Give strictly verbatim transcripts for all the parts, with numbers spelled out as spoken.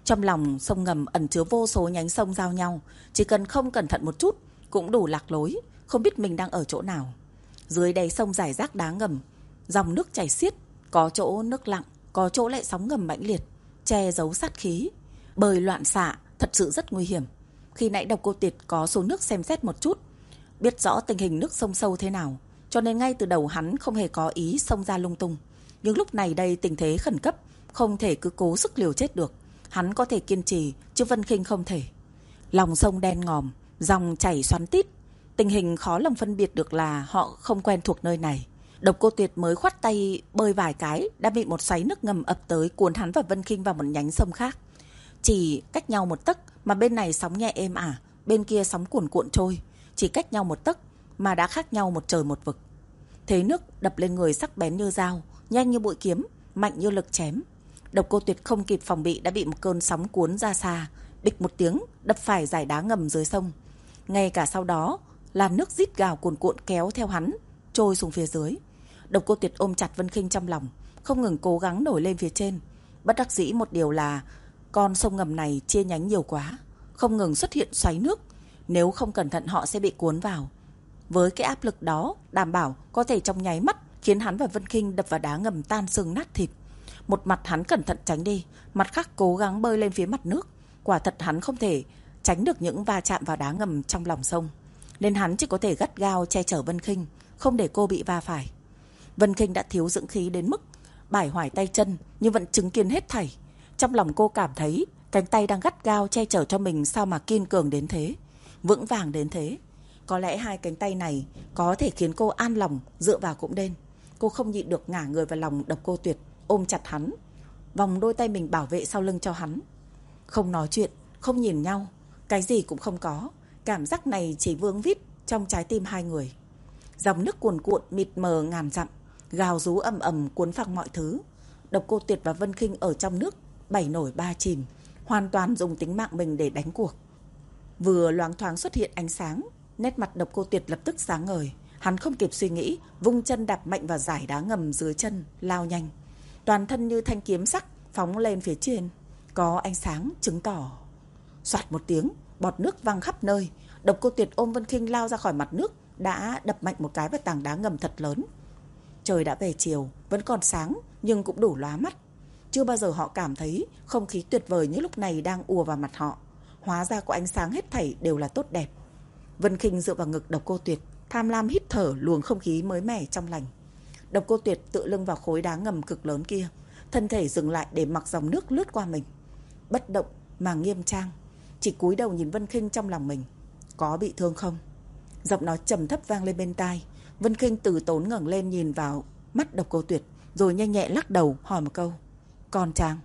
Trong lòng sông ngầm ẩn chứa vô số nhánh sông giao nhau, chỉ cần không cẩn thận một chút cũng đủ lạc lối, không biết mình đang ở chỗ nào. Dưới đáy sông rải rác đá ngầm, dòng nước chảy xiết, có chỗ nước lặng, có chỗ lại sóng ngầm mãnh liệt, che giấu sát khí. Bơi loạn xạ thật sự rất nguy hiểm. Khi nãy Độc Cô Tuyệt có xuống nước xem xét một chút, biết rõ tình hình nước sông sâu thế nào, cho nên ngay từ đầu hắn không hề có ý xông ra lung tung. Nhưng lúc này đây tình thế khẩn cấp, không thể cứ cố sức liều chết được. Hắn có thể kiên trì, chứ Vân Khinh không thể. Lòng sông đen ngòm, dòng chảy xoắn tít, tình hình khó lòng phân biệt được là họ không quen thuộc nơi này. Độc Cô Tuyệt mới khoát tay bơi vài cái đã bị một xoáy nước ngầm ập tới, cuốn hắn và Vân Khinh vào một nhánh sông khác. Chỉ cách nhau một tấc mà bên này sóng nhẹ êm ả, bên kia sóng cuồn cuộn trôi. Chỉ cách nhau một tấc mà đã khác nhau một trời một vực. Thế nước đập lên người sắc bén như dao, nhanh như bụi kiếm, mạnh như lực chém. Độc Cô Tuyệt không kịp phòng bị đã bị một cơn sóng cuốn ra xa, bịch một tiếng đập phải dải đá ngầm dưới sông. Ngay cả sau đó, làn nước rít gào cuồn cuộn kéo theo hắn trôi xuống phía dưới. Độc Cô Tuyệt ôm chặt Vân Khinh trong lòng, không ngừng cố gắng nổi lên phía trên. Bất đắc dĩ một điều là con sông ngầm này chia nhánh nhiều quá, không ngừng xuất hiện xoáy nước, nếu không cẩn thận họ sẽ bị cuốn vào. Với cái áp lực đó, đảm bảo có thể trong nháy mắt khiến hắn và Vân Khinh đập vào đá ngầm tan xương nát thịt. Một mặt hắn cẩn thận tránh đi, mặt khác cố gắng bơi lên phía mặt nước. Quả thật hắn không thể tránh được những va chạm vào đá ngầm trong lòng sông, nên hắn chỉ có thể gắt gao che chở Vân Khinh, không để cô bị va phải. Vân Khinh đã thiếu dưỡng khí đến mức bải hoài tay chân, nhưng vẫn chứng kiến hết thảy. Trong lòng cô cảm thấy cánh tay đang gắt gao che chở cho mình sao mà kiên cường đến thế, vững vàng đến thế. Có lẽ hai cánh tay này có thể khiến cô an lòng dựa vào cũng nên. Cô không nhịn được ngả người vào lòng Độc Cô Tuyệt, ôm chặt hắn, vòng đôi tay mình bảo vệ sau lưng cho hắn. Không nói chuyện, không nhìn nhau, cái gì cũng không có. Cảm giác này chỉ vương vít trong trái tim hai người. Dòng nước cuồn cuộn mịt mờ ngàn dặm, gào rú ầm ầm cuốn phăng mọi thứ. Độc Cô Tuyệt và Vân Khinh ở trong nước bảy nổi ba chìm, hoàn toàn dùng tính mạng mình để đánh cuộc. Vừa loáng thoáng xuất hiện ánh sáng, nét mặt Độc Cô Tuyệt lập tức sáng ngời. Hắn không kịp suy nghĩ, vung chân đạp mạnh vào dải đá ngầm dưới chân, lao nhanh. Toàn thân như thanh kiếm sắc phóng lên phía trên. Có ánh sáng chứng tỏ. Soạt một tiếng, bọt nước văng khắp nơi. Độc Cô Tuyệt ôm Vân Khinh lao ra khỏi mặt nước, đã đập mạnh một cái vào tảng đá ngầm thật lớn. Trời đã về chiều, vẫn còn sáng nhưng cũng đủ lóa mắt. Chưa bao giờ họ cảm thấy không khí tuyệt vời như lúc này đang ùa vào mặt họ. Hóa ra có ánh sáng hết thảy đều là tốt đẹp. Vân Khinh dựa vào ngực Độc Cô Tuyệt, tham lam hít thở luồng không khí mới mẻ trong lành. Độc Cô Tuyệt tựa lưng vào khối đá ngầm cực lớn kia, thân thể dừng lại để mặc dòng nước lướt qua mình. Bất động mà nghiêm trang, chỉ cúi đầu nhìn Vân Khinh trong lòng mình. Có bị thương không? Giọng nói trầm thấp vang lên bên tai. Vân Khinh từ tốn ngẩng lên nhìn vào mắt Độc Cô Tuyệt, rồi nhanh nhẹ lắc đầu hỏi một câu. Còn chàng?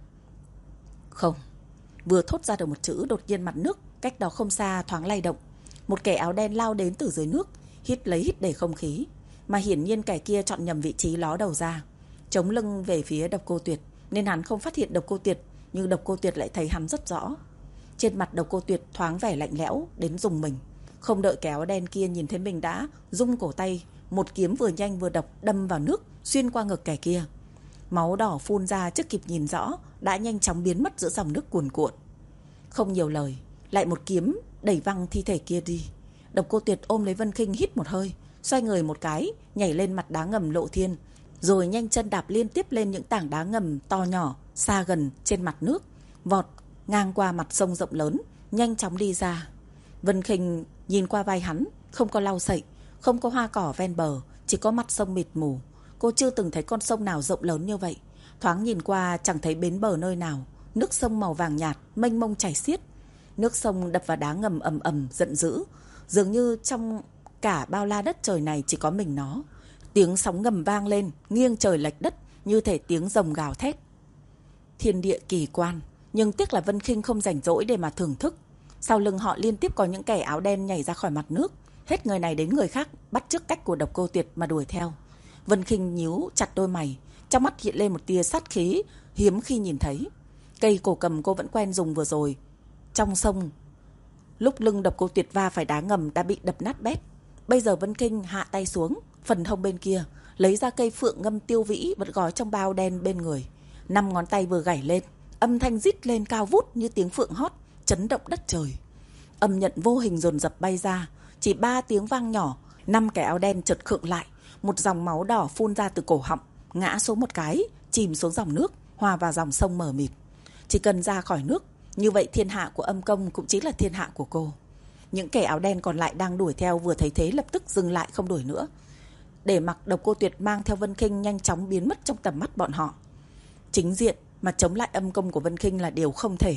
Không. Vừa thốt ra được một chữ, đột nhiên mặt nước cách đó không xa thoáng lay động. Một kẻ áo đen lao đến từ dưới nước, hít lấy hít để không khí. Mà hiển nhiên kẻ kia chọn nhầm vị trí ló đầu ra, chống lưng về phía Độc Cô Tuyệt, nên hắn không phát hiện Độc Cô Tuyệt, nhưng Độc Cô Tuyệt lại thấy hắn rất rõ. Trên mặt Độc Cô Tuyệt thoáng vẻ lạnh lẽo đến rùng mình. Không đợi kẻ áo đen kia nhìn thấy mình đã rung cổ tay, một kiếm vừa nhanh vừa độc đâm vào nước, xuyên qua ngực kẻ kia. Máu đỏ phun ra trước kịp nhìn rõ, đã nhanh chóng biến mất giữa dòng nước cuồn cuộn. Không nhiều lời, lại một kiếm đẩy văng thi thể kia đi. Độc Cô Tuyệt ôm lấy Vân Khinh hít một hơi, xoay người một cái, nhảy lên mặt đá ngầm lộ thiên, rồi nhanh chân đạp liên tiếp lên những tảng đá ngầm to nhỏ, xa gần trên mặt nước, vọt ngang qua mặt sông rộng lớn, nhanh chóng đi ra. Vân Khinh nhìn qua vai hắn, không có lau sậy, không có hoa cỏ ven bờ, chỉ có mặt sông mịt mù. Cô chưa từng thấy con sông nào rộng lớn như vậy. Thoáng nhìn qua chẳng thấy bến bờ nơi nào. Nước sông màu vàng nhạt, mênh mông chảy xiết. Nước sông đập vào đá ngầm ầm ầm giận dữ, dường như trong cả bao la đất trời này chỉ có mình nó. Tiếng sóng ngầm vang lên, nghiêng trời lệch đất, như thể tiếng rồng gào thét. Thiên địa kỳ quan, nhưng tiếc là Vân Khinh không rảnh rỗi để mà thưởng thức. Sau lưng họ liên tiếp có những kẻ áo đen nhảy ra khỏi mặt nước, hết người này đến người khác bắt chước cách của Độc Cô Tuyệt mà đuổi theo. Vân Khinh nhíu chặt đôi mày, trong mắt hiện lên một tia sát khí hiếm khi nhìn thấy. Cây cổ cầm cô vẫn quen dùng vừa rồi trong sông, lúc lưng Độc Cô Tuyệt va phải đá ngầm đã bị đập nát bét. Bây giờ Vân Khinh hạ tay xuống, phần hông bên kia lấy ra cây phượng ngâm tiêu vĩ vẫn gói trong bao đen bên người. Năm ngón tay vừa gảy lên, Âm thanh rít lên cao vút như tiếng phượng hót, chấn động đất trời. Âm nhận vô hình dồn dập bay ra, chỉ ba tiếng vang nhỏ, năm kẻ áo đen chợt khựng lại, một dòng máu đỏ phun ra từ cổ họng, ngã xuống một cái, chìm xuống dòng nước, hòa vào dòng sông mờ mịt. Chỉ cần ra khỏi nước, như vậy thiên hạ của Âm Công cũng chính là thiên hạ của cô. Những kẻ áo đen còn lại đang đuổi theo vừa thấy thế lập tức dừng lại không đuổi nữa, để mặc Độc Cô Tuyệt mang theo Vân Khinh nhanh chóng biến mất trong tầm mắt bọn họ. Chính diện mà chống lại âm công của Vân Khinh là điều không thể.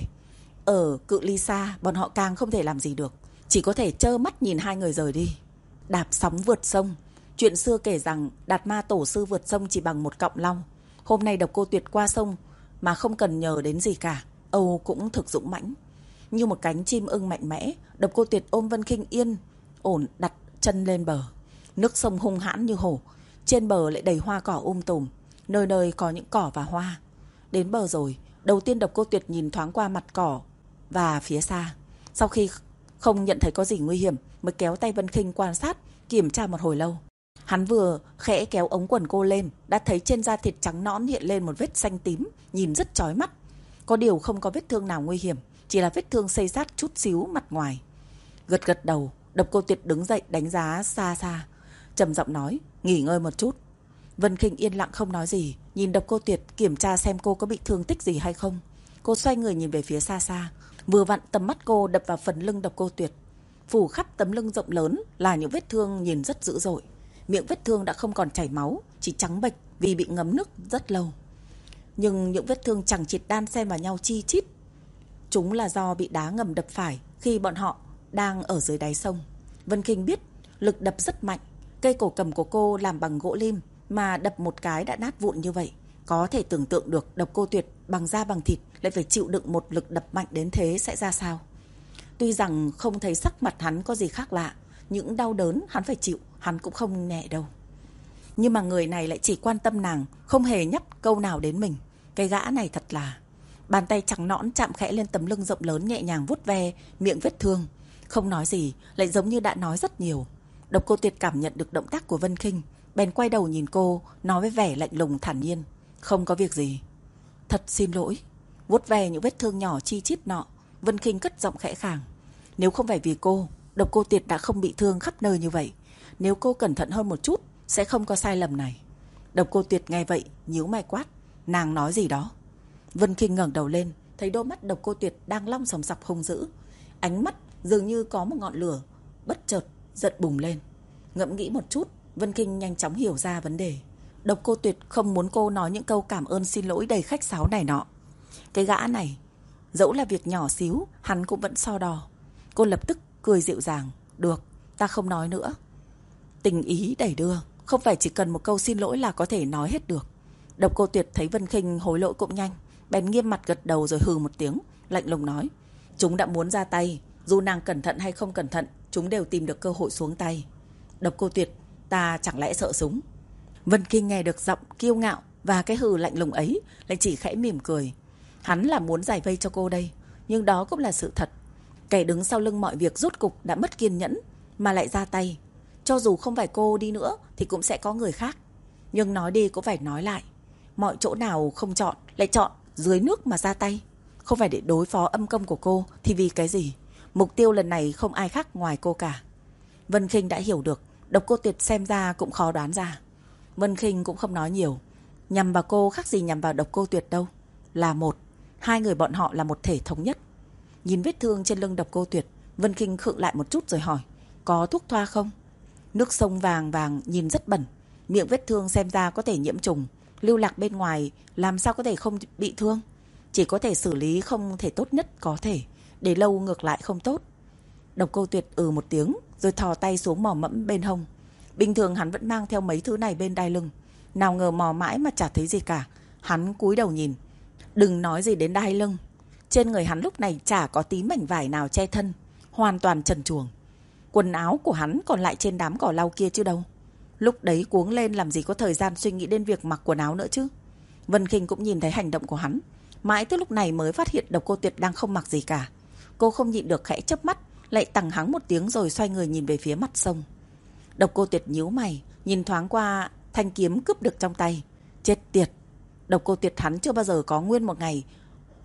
Ở cự ly xa, bọn họ càng không thể làm gì được, chỉ có thể trơ mắt nhìn hai người rời đi. Đạp sóng vượt sông. Chuyện xưa kể rằng Đạt Ma tổ sư vượt sông chỉ bằng một cọng long. Hôm nay Độc Cô Tuyệt qua sông mà không cần nhờ đến gì cả, Âu cũng thực dũng mãnh. Như một cánh chim ưng mạnh mẽ, Độc Cô Tuyệt ôm Vân Khinh yên ổn đặt chân lên bờ. Nước sông hung hãn như hổ, trên bờ lại đầy hoa cỏ um tùm, nơi nơi có những cỏ và hoa. Đến bờ rồi, đầu tiên Độc Cô Tuyệt nhìn thoáng qua mặt cỏ và phía xa. Sau khi không nhận thấy có gì nguy hiểm, mới kéo tay Vân Khinh quan sát, kiểm tra một hồi lâu. Hắn vừa khẽ kéo ống quần cô lên, đã thấy trên da thịt trắng nõn hiện lên một vết xanh tím, nhìn rất chói mắt. Có điều không có vết thương nào nguy hiểm, chỉ là vết thương xây xát chút xíu mặt ngoài. Gật gật đầu, Độc Cô Tuyệt đứng dậy đánh giá xa xa, trầm giọng nói, nghỉ ngơi một chút. Vân Khinh yên lặng không nói gì, nhìn Độc Cô Tuyệt kiểm tra xem cô có bị thương tích gì hay không. Cô xoay người nhìn về phía xa xa, vừa vặn tầm mắt cô đập vào phần lưng Độc Cô Tuyệt. Phủ khắp tấm lưng rộng lớn là những vết thương nhìn rất dữ dội. Miệng vết thương đã không còn chảy máu, chỉ trắng bệch vì bị ngấm nước rất lâu. Nhưng những vết thương chằng chịt đan xen vào nhau chi chít. Chúng là do bị đá ngầm đập phải khi bọn họ đang ở dưới đáy sông. Vân Khinh biết lực đập rất mạnh. Cây cổ cầm của cô làm bằng gỗ lim mà đập một cái đã nát vụn như vậy. Có thể tưởng tượng được Độc Cô Tuyệt bằng da bằng thịt lại phải chịu đựng một lực đập mạnh đến thế sẽ ra sao. Tuy rằng không thấy sắc mặt hắn có gì khác lạ, những đau đớn hắn phải chịu hắn cũng không nhẹ đâu. Nhưng mà người này lại chỉ quan tâm nàng, không hề nhắc câu nào đến mình. Cái gã này thật là... Bàn tay trắng nõn chạm khẽ lên tấm lưng rộng lớn, nhẹ nhàng vuốt ve miệng vết thương. Không nói gì, lại giống như đã nói rất nhiều. Độc Cô Tuyệt cảm nhận được động tác của Vân Khinh, bèn quay đầu nhìn cô, nói với vẻ lạnh lùng thản nhiên, không có việc gì. Thật xin lỗi. Vuốt ve những vết thương nhỏ chi chít nọ, Vân Khinh cất giọng khẽ khàng. Nếu không phải vì cô, Độc Cô Tuyệt đã không bị thương khắp nơi như vậy. Nếu cô cẩn thận hơn một chút, sẽ không có sai lầm này. Độc Cô Tuyệt nghe vậy, nhíu mày quát, nàng nói gì đó. Vân Khinh ngẩng đầu lên, thấy đôi mắt Độc Cô Tuyệt đang long sòng sọc hung dữ. Ánh mắt dường như có một ngọn lửa bất chợt giận bùng lên. Ngẫm nghĩ một chút, Vân Khinh nhanh chóng hiểu ra vấn đề. Độc Cô Tuyệt không muốn cô nói những câu cảm ơn xin lỗi đầy khách sáo này nọ. Cái gã này, dẫu là việc nhỏ xíu, hắn cũng vẫn so đo. Cô lập tức cười dịu dàng, được, ta không nói nữa. Tình ý đẩy đưa, không phải chỉ cần một câu xin lỗi là có thể nói hết được. Độc Cô Tuyệt thấy Vân Khinh hối lỗi cũng nhanh, bèn nghiêm mặt gật đầu rồi hừ một tiếng, lạnh lùng nói, chúng đã muốn ra tay, dù nàng cẩn thận hay không cẩn thận, chúng đều tìm được cơ hội xuống tay. Độc Cô Tuyệt, ta chẳng lẽ sợ súng? Vân Khinh nghe được giọng kiêu ngạo và cái hừ lạnh lùng ấy, lại chỉ khẽ mỉm cười. Hắn là muốn giải vây cho cô đây, nhưng đó cũng là sự thật. Kẻ đứng sau lưng mọi việc rốt cục đã mất kiên nhẫn mà lại ra tay. Cho dù không phải cô đi nữa thì cũng sẽ có người khác. Nhưng nói đi cũng phải nói lại, mọi chỗ nào không chọn lại chọn dưới nước mà ra tay. Không phải để đối phó âm công của cô thì vì cái gì? Mục tiêu lần này không ai khác ngoài cô cả. Vân Khinh đã hiểu được, Độc Cô Tuyệt xem ra cũng khó đoán ra. Vân Khinh cũng không nói nhiều. Nhằm vào cô khác gì nhằm vào Độc Cô Tuyệt đâu. Là một, hai người bọn họ là một thể thống nhất. Nhìn vết thương trên lưng Độc Cô Tuyệt, Vân Khinh khựng lại một chút rồi hỏi, có thuốc thoa không? Nước sông vàng vàng nhìn rất bẩn, miệng vết thương xem ra có thể nhiễm trùng, lưu lạc bên ngoài làm sao có thể không bị thương. Chỉ có thể xử lý không thể tốt nhất có thể, để lâu ngược lại không tốt. Độc Cô Tuyệt ừ một tiếng rồi thò tay xuống mò mẫm bên hông. Bình thường hắn vẫn mang theo mấy thứ này bên đai lưng, nào ngờ mò mãi mà chả thấy gì cả. Hắn cúi đầu nhìn, đừng nói gì đến đai lưng, trên người hắn lúc này chả có tí mảnh vải nào che thân, hoàn toàn trần truồng. Quần áo của hắn còn lại trên đám cỏ lau kia chứ đâu. Lúc đấy cuống lên làm gì có thời gian suy nghĩ đến việc mặc quần áo nữa chứ. Vân Khinh cũng nhìn thấy hành động của hắn, mãi tới lúc này mới phát hiện Độc Cô Tuyệt đang không mặc gì cả. Cô không nhịn được khẽ chớp mắt, lại tằng hắng một tiếng rồi xoay người nhìn về phía mặt sông. Độc Cô Tuyệt nhíu mày, nhìn thoáng qua thanh kiếm cướp được trong tay. Chết tiệt, Độc Cô Tuyệt hắn chưa bao giờ có nguyên một ngày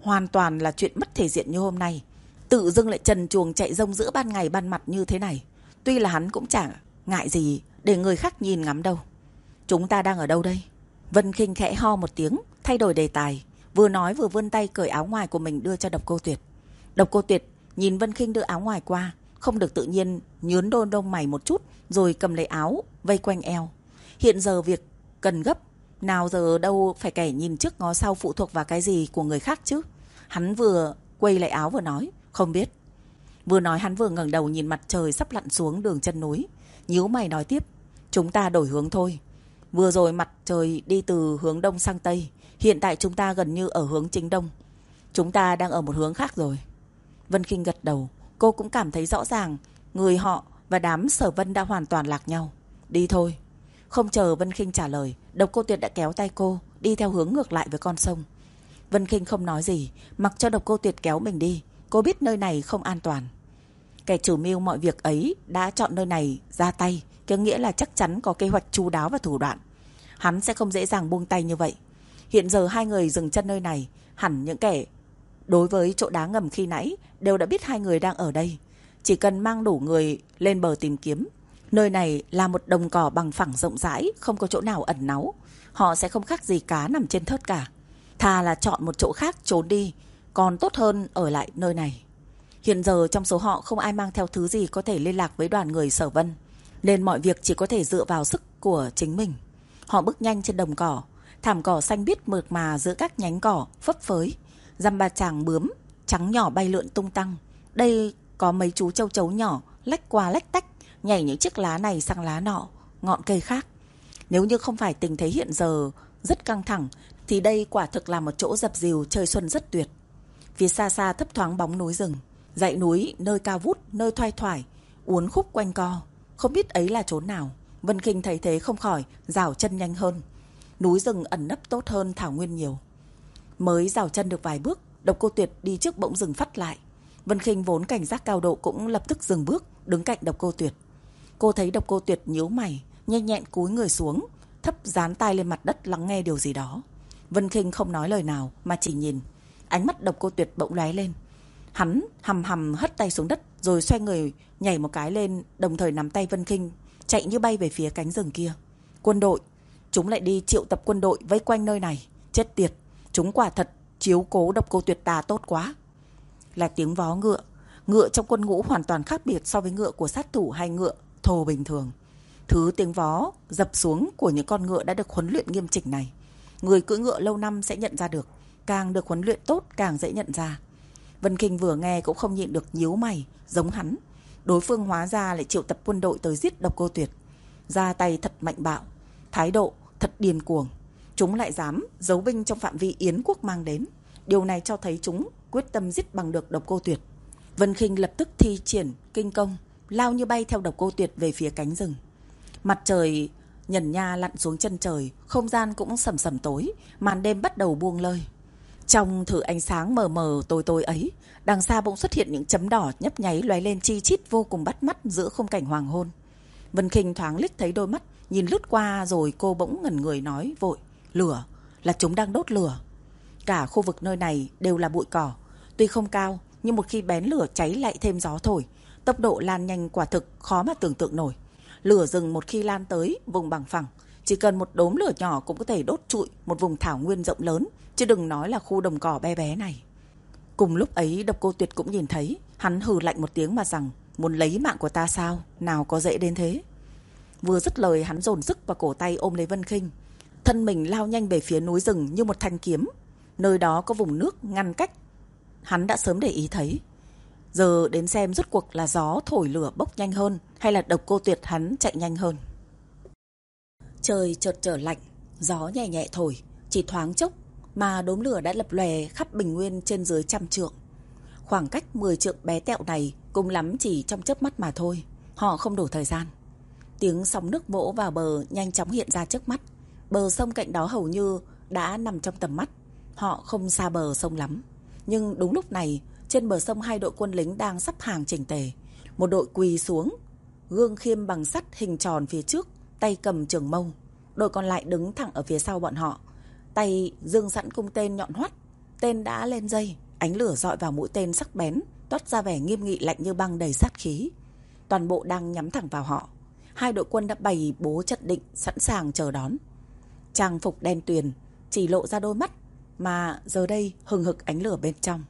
hoàn toàn là chuyện mất thể diện như hôm nay. Tự dưng lại trần truồng chạy rông giữa ban ngày ban mặt như thế này. Tuy là hắn cũng chả ngại gì để người khác nhìn ngắm đâu. Chúng ta đang ở đâu đây? Vân Khinh khẽ ho một tiếng, thay đổi đề tài. Vừa nói vừa vươn tay cởi áo ngoài của mình đưa cho Độc Cô Tuyệt. Độc Cô Tuyệt nhìn Vân Khinh đưa áo ngoài qua, không được tự nhiên nhướn đôn đông mày một chút, rồi cầm lấy áo vây quanh eo. Hiện giờ việc cần gấp, nào giờ đâu phải kẻ nhìn trước ngó sau phụ thuộc vào cái gì của người khác chứ. Hắn vừa quay lại áo vừa nói, không biết. Vừa nói hắn vừa ngẩng đầu nhìn mặt trời sắp lặn xuống đường chân núi, nhíu mày nói tiếp, chúng ta đổi hướng thôi. Vừa rồi mặt trời đi từ hướng đông sang tây, hiện tại chúng ta gần như ở hướng chính đông. Chúng ta đang ở một hướng khác rồi. Vân Khinh gật đầu, cô cũng cảm thấy rõ ràng người họ và đám Sở Vân đã hoàn toàn lạc nhau. Đi thôi. Không chờ Vân Khinh trả lời, Độc Cô Tuyệt đã kéo tay cô đi theo hướng ngược lại với con sông. Vân Khinh không nói gì, mặc cho Độc Cô Tuyệt kéo mình đi. Cô biết nơi này không an toàn. Kẻ chủ mưu mọi việc ấy đã chọn nơi này ra tay, có nghĩa là chắc chắn có kế hoạch chu đáo và thủ đoạn. Hắn sẽ không dễ dàng buông tay như vậy. Hiện giờ hai người dừng chân nơi này, hẳn những kẻ đối với chỗ đá ngầm khi nãy đều đã biết hai người đang ở đây. Chỉ cần mang đủ người lên bờ tìm kiếm. Nơi này là một đồng cỏ bằng phẳng rộng rãi, không có chỗ nào ẩn náu. Họ sẽ không khác gì cá nằm trên thớt cả. Thà là chọn một chỗ khác trốn đi, còn tốt hơn ở lại nơi này. Hiện giờ trong số họ không ai mang theo thứ gì có thể liên lạc với đoàn người Sở Vân, nên mọi việc chỉ có thể dựa vào sức của chính mình. Họ bước nhanh trên đồng cỏ, thảm cỏ xanh biếc mượt mà giữa các nhánh cỏ phấp phới, dăm ba chàng bướm trắng nhỏ bay lượn tung tăng. Đây có mấy chú châu chấu nhỏ lách qua lách tách, nhảy những chiếc lá này sang lá nọ, ngọn cây khác. Nếu như không phải tình thế hiện giờ rất căng thẳng, thì đây quả thực là một chỗ dập dìu chơi xuân rất tuyệt. Phía xa xa thấp thoáng bóng núi rừng, dãy núi nơi cao vút, nơi thoai thoải, uốn khúc quanh co, không biết ấy là chốn nào. Vân Khinh thấy thế không khỏi dảo chân nhanh hơn. Núi rừng ẩn nấp tốt hơn thảo nguyên nhiều. Mới dảo chân được vài bước, Độc Cô Tuyệt đi trước bỗng dừng phắt lại. Vân Khinh vốn cảnh giác cao độ cũng lập tức dừng bước, đứng cạnh Độc Cô Tuyệt. Cô thấy Độc Cô Tuyệt nhíu mày, nhanh nhẹn cúi người xuống, thấp dán tai lên mặt đất lắng nghe điều gì đó. Vân Khinh không nói lời nào mà chỉ nhìn. Ánh mắt Độc Cô Tuyệt bỗng lóe lên. Hắn hầm hầm hất tay xuống đất, rồi xoay người nhảy một cái lên, đồng thời nắm tay Vân Khinh chạy như bay về phía cánh rừng kia. Quân đội, chúng lại đi triệu tập quân đội vây quanh nơi này. Chết tiệt, chúng quả thật chiếu cố Độc Cô Tuyệt ta tốt quá. Là tiếng vó ngựa. Ngựa trong quân ngũ hoàn toàn khác biệt so với ngựa của sát thủ hay ngựa thồ bình thường. Thứ tiếng vó dập xuống của những con ngựa đã được huấn luyện nghiêm chỉnh này, người cưỡi ngựa lâu năm sẽ nhận ra được. Càng được huấn luyện tốt càng dễ nhận ra. Vân Khinh vừa nghe cũng không nhịn được nhíu mày, giống hắn. Đối phương hóa ra lại triệu tập quân đội tới giết Độc Cô Tuyệt. Ra tay thật mạnh bạo, thái độ thật điên cuồng. Chúng lại dám giấu binh trong phạm vi Yến quốc mang đến. Điều này cho thấy chúng quyết tâm giết bằng được Độc Cô Tuyệt. Vân Khinh lập tức thi triển kinh công, lao như bay theo Độc Cô Tuyệt về phía cánh rừng. Mặt trời nhần nha lặn xuống chân trời, không gian cũng sầm sầm tối, màn đêm bắt đầu buông lơi. Trong thử ánh sáng mờ mờ tối tối ấy, đằng xa bỗng xuất hiện những chấm đỏ nhấp nháy lóe lên chi chít vô cùng bắt mắt giữa khung cảnh hoàng hôn. Vân Khinh thoáng liếc thấy đôi mắt, nhìn lướt qua rồi cô bỗng ngẩn người nói vội, lửa, là chúng đang đốt lửa. Cả khu vực nơi này đều là bụi cỏ, tuy không cao, nhưng một khi bén lửa cháy lại thêm gió thổi, tốc độ lan nhanh quả thực khó mà tưởng tượng nổi. Lửa rừng một khi lan tới vùng bằng phẳng, chỉ cần một đốm lửa nhỏ cũng có thể đốt trụi một vùng thảo nguyên rộng lớn, chứ đừng nói là khu đồng cỏ bé bé này. Cùng lúc ấy Độc Cô Tuyệt cũng nhìn thấy, hắn hừ lạnh một tiếng mà rằng, muốn lấy mạng của ta sao, nào có dễ đến thế. Vừa dứt lời hắn dồn sức vào cổ tay ôm lấy Vân Khinh, thân mình lao nhanh về phía núi rừng như một thanh kiếm. Nơi đó có vùng nước ngăn cách, hắn đã sớm để ý thấy. Giờ đến xem rốt cuộc là gió thổi lửa bốc nhanh hơn, hay là Độc Cô Tuyệt hắn chạy nhanh hơn. Trời chợt trở lạnh, gió nhẹ nhẹ thổi, chỉ thoáng chốc mà đốm lửa đã lập lòe khắp bình nguyên trên dưới trăm trượng. Khoảng cách mười trượng bé tẹo này cùng lắm chỉ trong chớp mắt mà thôi. Họ không đủ thời gian. Tiếng sóng nước vỗ vào bờ nhanh chóng hiện ra trước mắt. Bờ sông cạnh đó hầu như đã nằm trong tầm mắt. Họ không xa bờ sông lắm. Nhưng đúng lúc này, trên bờ sông hai đội quân lính đang sắp hàng chỉnh tề. Một đội quỳ xuống, gương khiêm bằng sắt hình tròn phía trước, tay cầm trường mâu. Đội còn lại đứng thẳng ở phía sau bọn họ, tay giương sẵn cung tên nhọn hoắt. tên đã lên dây, ánh lửa dọi vào mũi tên sắc bén, toát ra vẻ nghiêm nghị lạnh như băng đầy sát khí. Toàn bộ đang nhắm thẳng vào họ. Hai đội quân đã bày bố trận định, sẵn sàng chờ đón. Trang phục đen tuyền, chỉ lộ ra đôi mắt, mà giờ đây hừng hực ánh lửa bên trong.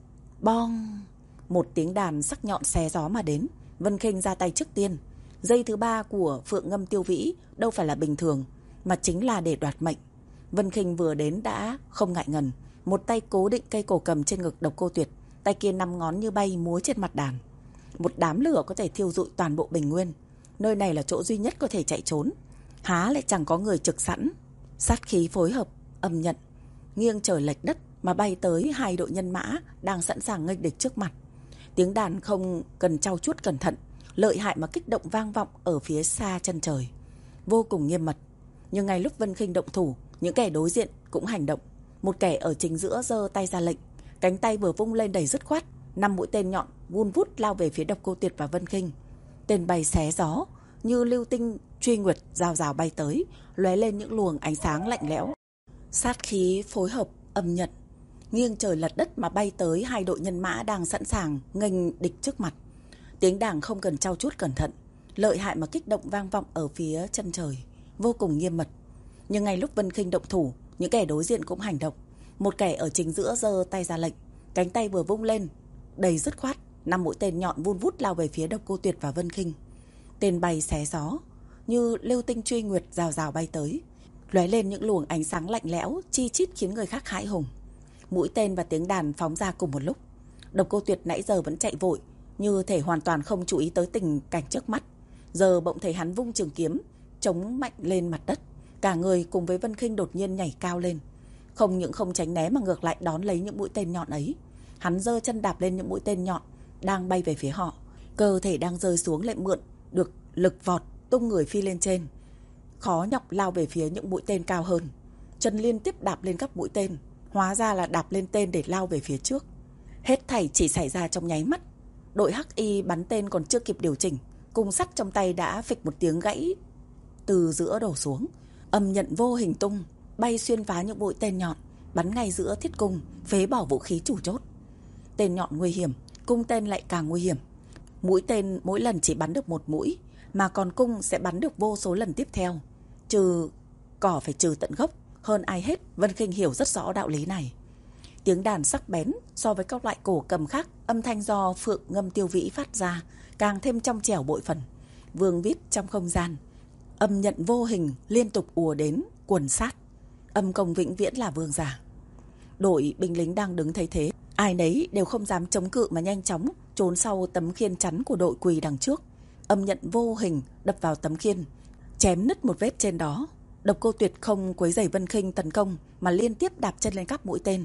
Bong! Một tiếng đàn sắc nhọn xé gió mà đến. Vân Khinh ra tay trước tiên. Dây thứ ba của Phượng Ngâm Tiêu Vĩ đâu phải là bình thường, mà chính là để đoạt mệnh. Vân Khinh vừa đến đã không ngại ngần, một tay cố định cây cổ cầm trên ngực Độc Cô Tuyệt, tay kia năm ngón như bay múa trên mặt đàn. Một đám lửa có thể thiêu rụi toàn bộ Bình Nguyên. Nơi này là chỗ duy nhất có thể chạy trốn, há lại chẳng có người trực sẵn. Sát khí phối hợp, âm nhận, nghiêng trời lệch đất mà bay tới hai đội nhân mã đang sẵn sàng nghênh địch trước mặt. Tiếng đàn không cần trau chuốt cẩn thận, lợi hại mà kích động vang vọng ở phía xa chân trời, vô cùng nghiêm mật. Nhưng ngay lúc Vân Khinh động thủ, những kẻ đối diện cũng hành động. Một kẻ ở chính giữa giơ tay ra lệnh, cánh tay vừa vung lên đầy dứt khoát, năm mũi tên nhọn vun vút lao về phía Độc Cô Tuyệt và Vân Khinh. Tên bay xé gió, như lưu tinh truy nguyệt rào rào bay tới, lóe lên những luồng ánh sáng lạnh lẽo. Sát khí phối hợp, âm nhận, nghiêng trời lật đất mà bay tới hai đội nhân mã đang sẵn sàng nghênh địch trước mặt. Tiếng đàn không cần trau chuốt cẩn thận, lợi hại mà kích động vang vọng ở phía chân trời, vô cùng nghiêm mật. Nhưng ngay lúc Vân Khinh động thủ, những kẻ đối diện cũng hành động. Một kẻ ở chính giữa giơ tay ra lệnh, cánh tay vừa vung lên đầy dứt khoát, năm mũi tên nhọn vun vút lao về phía Độc Cô Tuyệt và Vân Khinh. Tên bay xé gió, như lưu tinh truy nguyệt rào rào bay tới, lóe lên những luồng ánh sáng lạnh lẽo chi chít khiến người khác hãi hùng. Mũi tên và tiếng đàn phóng ra cùng một lúc. Độc Cô Tuyệt nãy giờ vẫn chạy vội, như thể hoàn toàn không chú ý tới tình cảnh trước mắt. Giờ bỗng thấy hắn vung trường kiếm chống mạnh lên mặt đất, cả người cùng với Vân Khinh đột nhiên nhảy cao lên. Không những không tránh né mà ngược lại đón lấy những mũi tên nhọn ấy. Hắn giơ chân đạp lên những mũi tên nhọn đang bay về phía họ. Cơ thể đang rơi xuống lại mượn được lực vọt, tung người phi lên trên, khó nhọc lao về phía những mũi tên cao hơn. Chân liên tiếp đạp lên các mũi tên, hóa ra là đạp lên tên để lao về phía trước. Hết thảy chỉ xảy ra trong nháy mắt. Đội hắc y bắn tên còn chưa kịp điều chỉnh, cung sắt trong tay đã phịch một tiếng gãy từ giữa đổ xuống. Âm nhận vô hình tung, bay xuyên phá những mũi tên nhọn, bắn ngay giữa thiết cung, phế bỏ vũ khí chủ chốt. Tên nhọn nguy hiểm, cung tên lại càng nguy hiểm. Mũi tên mỗi lần chỉ bắn được một mũi, mà còn cung sẽ bắn được vô số lần tiếp theo. Trừ cỏ phải trừ tận gốc. Hơn ai hết, Vân Khinh hiểu rất rõ đạo lý này. Tiếng đàn sắc bén so với các loại cổ cầm khác, âm thanh do Phượng Ngâm Tiêu Vĩ phát ra càng thêm trong trẻo bội phần. Vương vít trong không gian, âm nhận vô hình liên tục ùa đến, quần sát. Âm công vĩnh viễn là vương giả. Đội binh lính đang đứng thấy thế, ai nấy đều không dám chống cự mà nhanh chóng trốn sau tấm khiên chắn của đội quỳ đằng trước. Âm nhận vô hình đập vào tấm khiên, chém nứt một vết trên đó. Độc Cô Tuyệt không quấy rầy Vân Khinh tấn công mà liên tiếp đạp chân lên các mũi tên,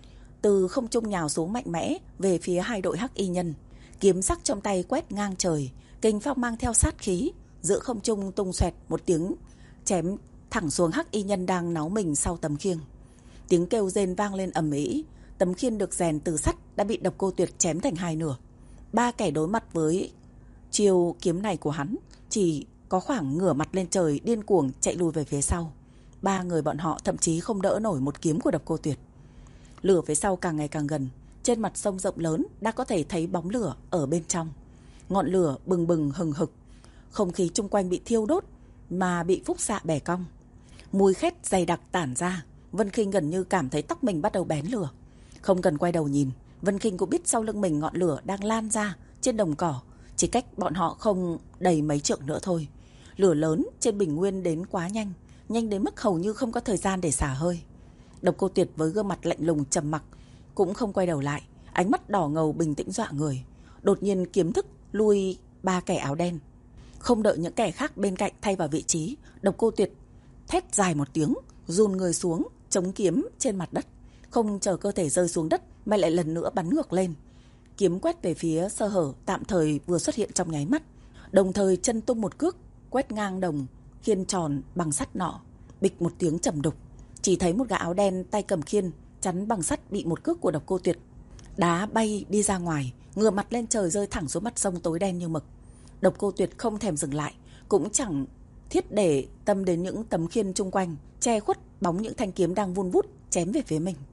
từ không trung nhào xuống mạnh mẽ về phía hai đội hắc y nhân. Kiếm sắc trong tay quét ngang trời, kình phong mang theo sát khí, giữa không trung tung xoẹt một tiếng, chém thẳng xuống hắc y nhân đang náu mình sau tấm khiên. Tiếng kêu rên vang lên ầm ĩ. Tấm khiên được rèn từ sắt đã bị Độc Cô Tuyệt chém thành hai nửa. Ba kẻ đối mặt với chiêu kiếm này của hắn chỉ có khoảng ngửa mặt lên trời, điên cuồng chạy lùi về phía sau. Ba người bọn họ thậm chí không đỡ nổi một kiếm của Độc Cô Tuyệt. Lửa phía sau càng ngày càng gần. Trên mặt sông rộng lớn đã có thể thấy bóng lửa ở bên trong. Ngọn lửa bừng bừng hừng hực, không khí chung quanh bị thiêu đốt mà bị phúc xạ bẻ cong. Mùi khét dày đặc tản ra. Vân Khinh gần như cảm thấy tóc mình bắt đầu bén lửa. Không cần quay đầu nhìn, Vân Khinh cũng biết sau lưng mình ngọn lửa đang lan ra trên đồng cỏ, chỉ cách bọn họ không đầy mấy trượng nữa thôi. Lửa lớn trên bình nguyên đến quá nhanh, nhanh đến mức hầu như không có thời gian để xả hơi. Độc Cô Tuyệt với gương mặt lạnh lùng trầm mặc cũng không quay đầu lại, ánh mắt đỏ ngầu bình tĩnh dọa người. Đột nhiên kiếm thức lui ba kẻ áo đen. Không đợi những kẻ khác bên cạnh thay vào vị trí, Độc Cô Tuyệt thét dài một tiếng, dùn người xuống, chống kiếm trên mặt đất. Không chờ cơ thể rơi xuống đất mà lại lần nữa bắn ngược lên. Kiếm quét về phía sơ hở tạm thời vừa xuất hiện trong nháy mắt, đồng thời chân tung một cước quét ngang đồng khiên tròn bằng sắt nọ. Bịch một tiếng trầm đục, chỉ thấy một gã áo đen tay cầm khiên chắn bằng sắt bị một cước của Độc Cô Tuyệt đá bay đi ra ngoài, ngửa mặt lên trời rơi thẳng xuống mặt sông tối đen như mực. Độc Cô Tuyệt không thèm dừng lại, cũng chẳng thiết để tâm đến những tấm khiên chung quanh che khuất bóng những thanh kiếm đang vun vút chém về phía mình.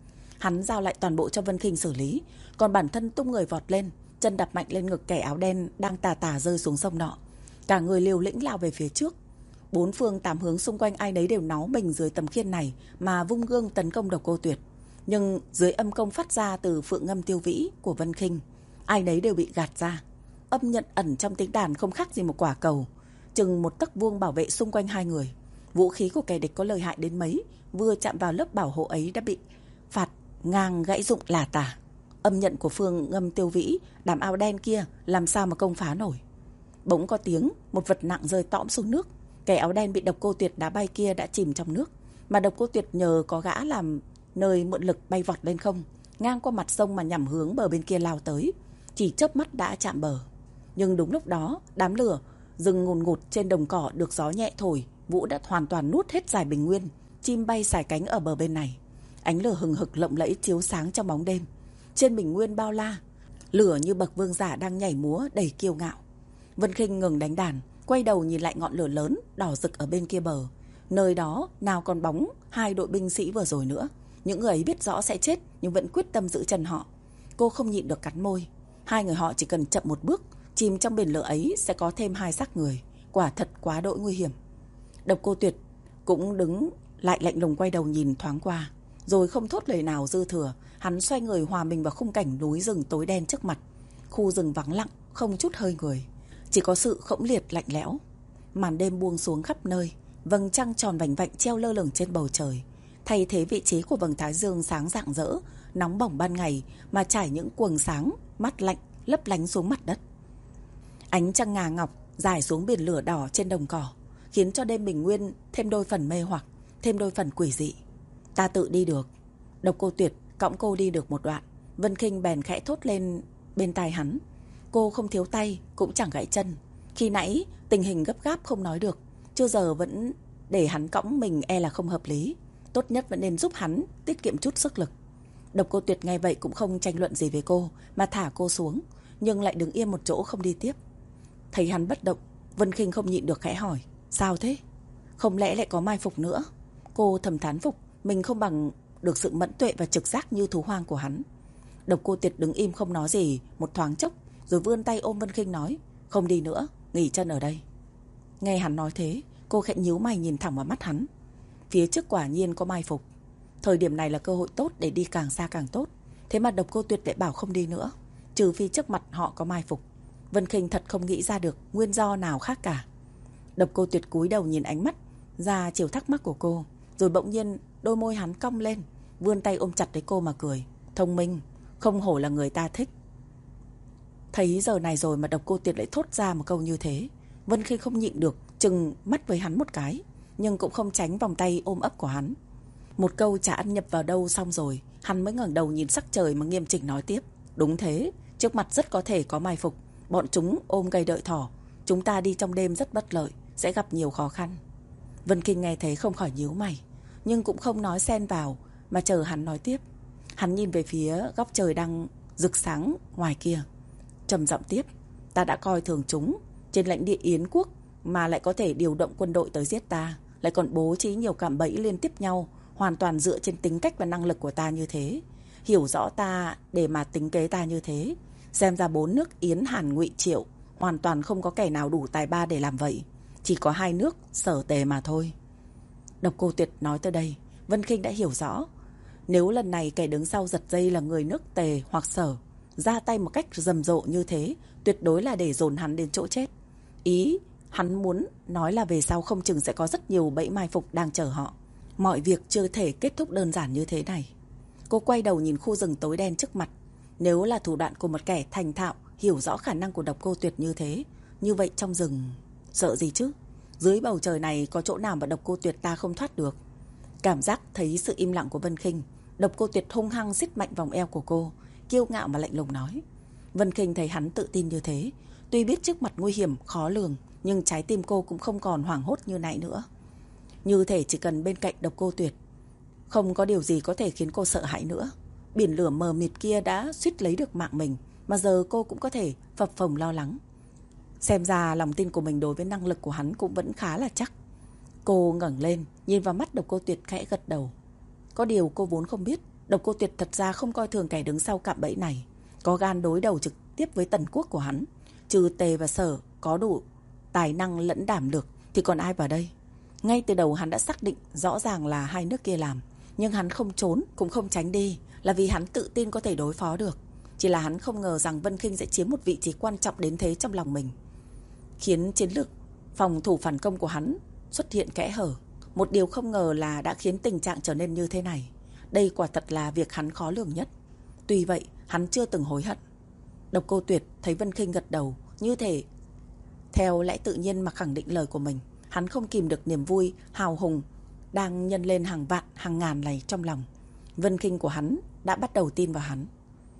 Hắn giao lại toàn bộ cho Vân Khinh xử lý, còn bản thân tung người vọt lên, chân đạp mạnh lên ngực kẻ áo đen đang tà tà rơi xuống sông nọ. Cả người liều lĩnh lao về phía trước. Bốn phương tám hướng xung quanh ai nấy đều náu mình dưới tấm khiên này mà vung gương tấn công Độc Cô Tuyệt. Nhưng dưới âm công phát ra từ Phượng Ngâm Tiêu Vĩ của Vân Khinh, ai nấy đều bị gạt ra. Âm nhận ẩn trong tiếng đàn không khác gì một quả cầu, chừng một tấc vuông bảo vệ xung quanh hai người. Vũ khí của kẻ địch có lợi hại đến mấy, vừa chạm vào lớp bảo hộ ấy đã bị phạt ngang gãy rụng là tả. Âm nhận của Phương Ngâm Tiêu Vĩ, đám áo đen kia làm sao mà công phá nổi. Bỗng có tiếng một vật nặng rơi tõm xuống nước. Kẻ áo đen bị Độc Cô Tuyệt đá bay kia đã chìm trong nước, mà Độc Cô Tuyệt nhờ có gã làm nơi mượn lực bay vọt lên không, ngang qua mặt sông mà nhằm hướng bờ bên kia lao tới. Chỉ chớp mắt đã chạm bờ. Nhưng đúng lúc đó, đám lửa rừng ngùn ngụt trên đồng cỏ được gió nhẹ thổi, Vũ đã hoàn toàn nuốt hết giải bình nguyên. Chim bay xải cánh ở bờ bên này. Ánh lửa hừng hực lộng lẫy chiếu sáng trong bóng đêm. Trên bình nguyên bao la, lửa như bậc vương giả đang nhảy múa đầy kiêu ngạo. Vân Khinh ngừng đánh đàn, quay đầu nhìn lại ngọn lửa lớn đỏ rực ở bên kia bờ. Nơi đó nào còn bóng hai đội binh sĩ vừa rồi nữa. Những người ấy biết rõ sẽ chết nhưng vẫn quyết tâm giữ chân họ. Cô không nhịn được cắn môi. Hai người họ chỉ cần chậm một bước, chìm trong biển lửa ấy sẽ có thêm hai xác người. Quả thật quá đỗi nguy hiểm. Độc Cô Tuyệt cũng đứng lại lạnh lùng quay đầu nhìn thoáng qua, rồi không thốt lời nào dư thừa. Hắn xoay người hòa mình vào khung cảnh núi rừng tối đen trước mặt. Khu rừng vắng lặng, không chút hơi người, chỉ có sự khổng liệt lạnh lẽo. Màn đêm buông xuống khắp nơi, vầng trăng tròn vành vạnh treo lơ lửng trên bầu trời, thay thế vị trí của vầng thái dương sáng rạng rỡ, nóng bỏng ban ngày mà trải những quầng sáng mát lạnh lấp lánh xuống mặt đất. Ánh trăng ngà ngọc rải xuống biển lửa đỏ trên đồng cỏ, khiến cho đêm bình nguyên thêm đôi phần mê hoặc, thêm đôi phần quỷ dị. Ta tự đi được. Độc Cô Tuyệt cõng cô đi được một đoạn, Vân Khinh bèn khẽ thốt lên bên tai hắn. Cô không thiếu tay, cũng chẳng gãy chân. Khi nãy tình hình gấp gáp không nói được, chưa giờ vẫn để hắn cõng mình e là không hợp lý. Tốt nhất vẫn nên giúp hắn tiết kiệm chút sức lực. Độc Cô Tuyệt nghe vậy cũng không tranh luận gì với cô, mà thả cô xuống, nhưng lại đứng yên một chỗ không đi tiếp. Thấy hắn bất động, Vân Khinh không nhịn được khẽ hỏi. Sao thế? Không lẽ lại có mai phục nữa? Cô thầm thán phục mình không bằng được sự mẫn tuệ và trực giác như thú hoang của hắn. Độc Cô Tuyệt đứng im không nói gì một thoáng chốc, rồi vươn tay ôm Vân Khinh nói. Không đi nữa, nghỉ chân ở đây. Nghe hắn nói thế, cô khẽ nhíu mày nhìn thẳng vào mắt hắn. Phía trước quả nhiên có mai phục. Thời điểm này là cơ hội tốt để đi càng xa càng tốt. Thế mà Độc Cô Tuyệt lại bảo không đi nữa, trừ phi trước mặt họ có mai phục. Vân Khinh thật không nghĩ ra được nguyên do nào khác cả. Độc Cô Tuyệt cúi đầu nhìn ánh mắt ra chiều thắc mắc của cô, rồi bỗng nhiên đôi môi hắn cong lên, vươn tay ôm chặt lấy cô mà cười. Thông minh, không hổ là người ta thích. Thấy giờ này rồi mà Độc Cô Tuyệt lại thốt ra một câu như thế, Vân Khinh không nhịn được chừng mắt với hắn một cái, nhưng cũng không tránh vòng tay ôm ấp của hắn. Một câu chả ăn nhập vào đâu xong rồi, hắn mới ngẩng đầu nhìn sắc trời mà nghiêm chỉnh nói tiếp. Đúng thế, trước mặt rất có thể có mai phục. Bọn chúng ôm cây đợi thỏ. Chúng ta đi trong đêm rất bất lợi, sẽ gặp nhiều khó khăn. Vân Khinh nghe thế không khỏi nhíu mày, nhưng cũng không nói xen vào, mà chờ hắn nói tiếp. Hắn nhìn về phía góc trời đang rực sáng ngoài kia, trầm giọng tiếp. Ta đã coi thường chúng. Trên lãnh địa Yến quốc mà lại có thể điều động quân đội tới giết ta, lại còn bố trí nhiều cạm bẫy liên tiếp nhau, hoàn toàn dựa trên tính cách và năng lực của ta như thế. Hiểu rõ ta để mà tính kế ta như thế. Xem ra bốn nước Yến, Hàn, Ngụy, Triệu hoàn toàn không có kẻ nào đủ tài ba để làm vậy. Chỉ có hai nước Sở, Tề mà thôi. Độc Cô Tuyệt nói tới đây, Vân Khinh đã hiểu rõ. Nếu lần này kẻ đứng sau giật dây là người nước Tề hoặc Sở, ra tay một cách rầm rộ như thế, tuyệt đối là để dồn hắn đến chỗ chết. Ý hắn muốn nói là về sau không chừng sẽ có rất nhiều bẫy mai phục đang chờ họ. Mọi việc chưa thể kết thúc đơn giản như thế này. Cô quay đầu nhìn khu rừng tối đen trước mặt. Nếu là thủ đoạn của một kẻ thành thạo, hiểu rõ khả năng của Độc Cô Tuyệt như thế, như vậy trong rừng sợ gì chứ? Dưới bầu trời này có chỗ nào mà Độc Cô Tuyệt ta không thoát được? Cảm giác thấy sự im lặng của Vân Khinh, Độc Cô Tuyệt hung hăng siết mạnh vòng eo của cô, kiêu ngạo mà lạnh lùng nói. Vân Khinh thấy hắn tự tin như thế, tuy biết trước mặt nguy hiểm khó lường, nhưng trái tim cô cũng không còn hoảng hốt như nãy nữa. Như thể chỉ cần bên cạnh Độc Cô Tuyệt, không có điều gì có thể khiến cô sợ hãi nữa. Biển lửa mờ mịt kia đã suýt lấy được mạng mình, mà giờ cô cũng có thể phập phồng lo lắng. Xem ra lòng tin của mình đối với năng lực của hắn cũng vẫn khá là chắc. Cô ngẩng lên, nhìn vào mắt Độc Cô Tuyệt khẽ gật đầu. Có điều cô vốn không biết Độc Cô Tuyệt thật ra không coi thường kẻ đứng sau cạm bẫy này, có gan đối đầu trực tiếp với Tần Quốc của hắn. Trừ Tề và Sở có đủ tài năng lẫn đảm lược thì còn ai vào đây. Ngay từ đầu hắn đã xác định rõ ràng là hai nước kia làm, nhưng hắn không trốn cũng không tránh đi, là vì hắn tự tin có thể đối phó được. Chỉ là hắn không ngờ rằng Vân Khinh sẽ chiếm một vị trí quan trọng đến thế trong lòng mình, khiến chiến lược phòng thủ phản công của hắn xuất hiện kẽ hở. Một điều không ngờ là đã khiến tình trạng trở nên như thế này. Đây quả thật là việc hắn khó lường nhất. Tuy vậy hắn chưa từng hối hận. Độc Cô Tuyệt thấy Vân Khinh gật đầu, như thể theo lẽ tự nhiên mà khẳng định lời của mình. Hắn không kìm được niềm vui hào hùng đang nhân lên hàng vạn hàng ngàn này trong lòng. Vân Khinh của hắn đã bắt đầu tin vào hắn.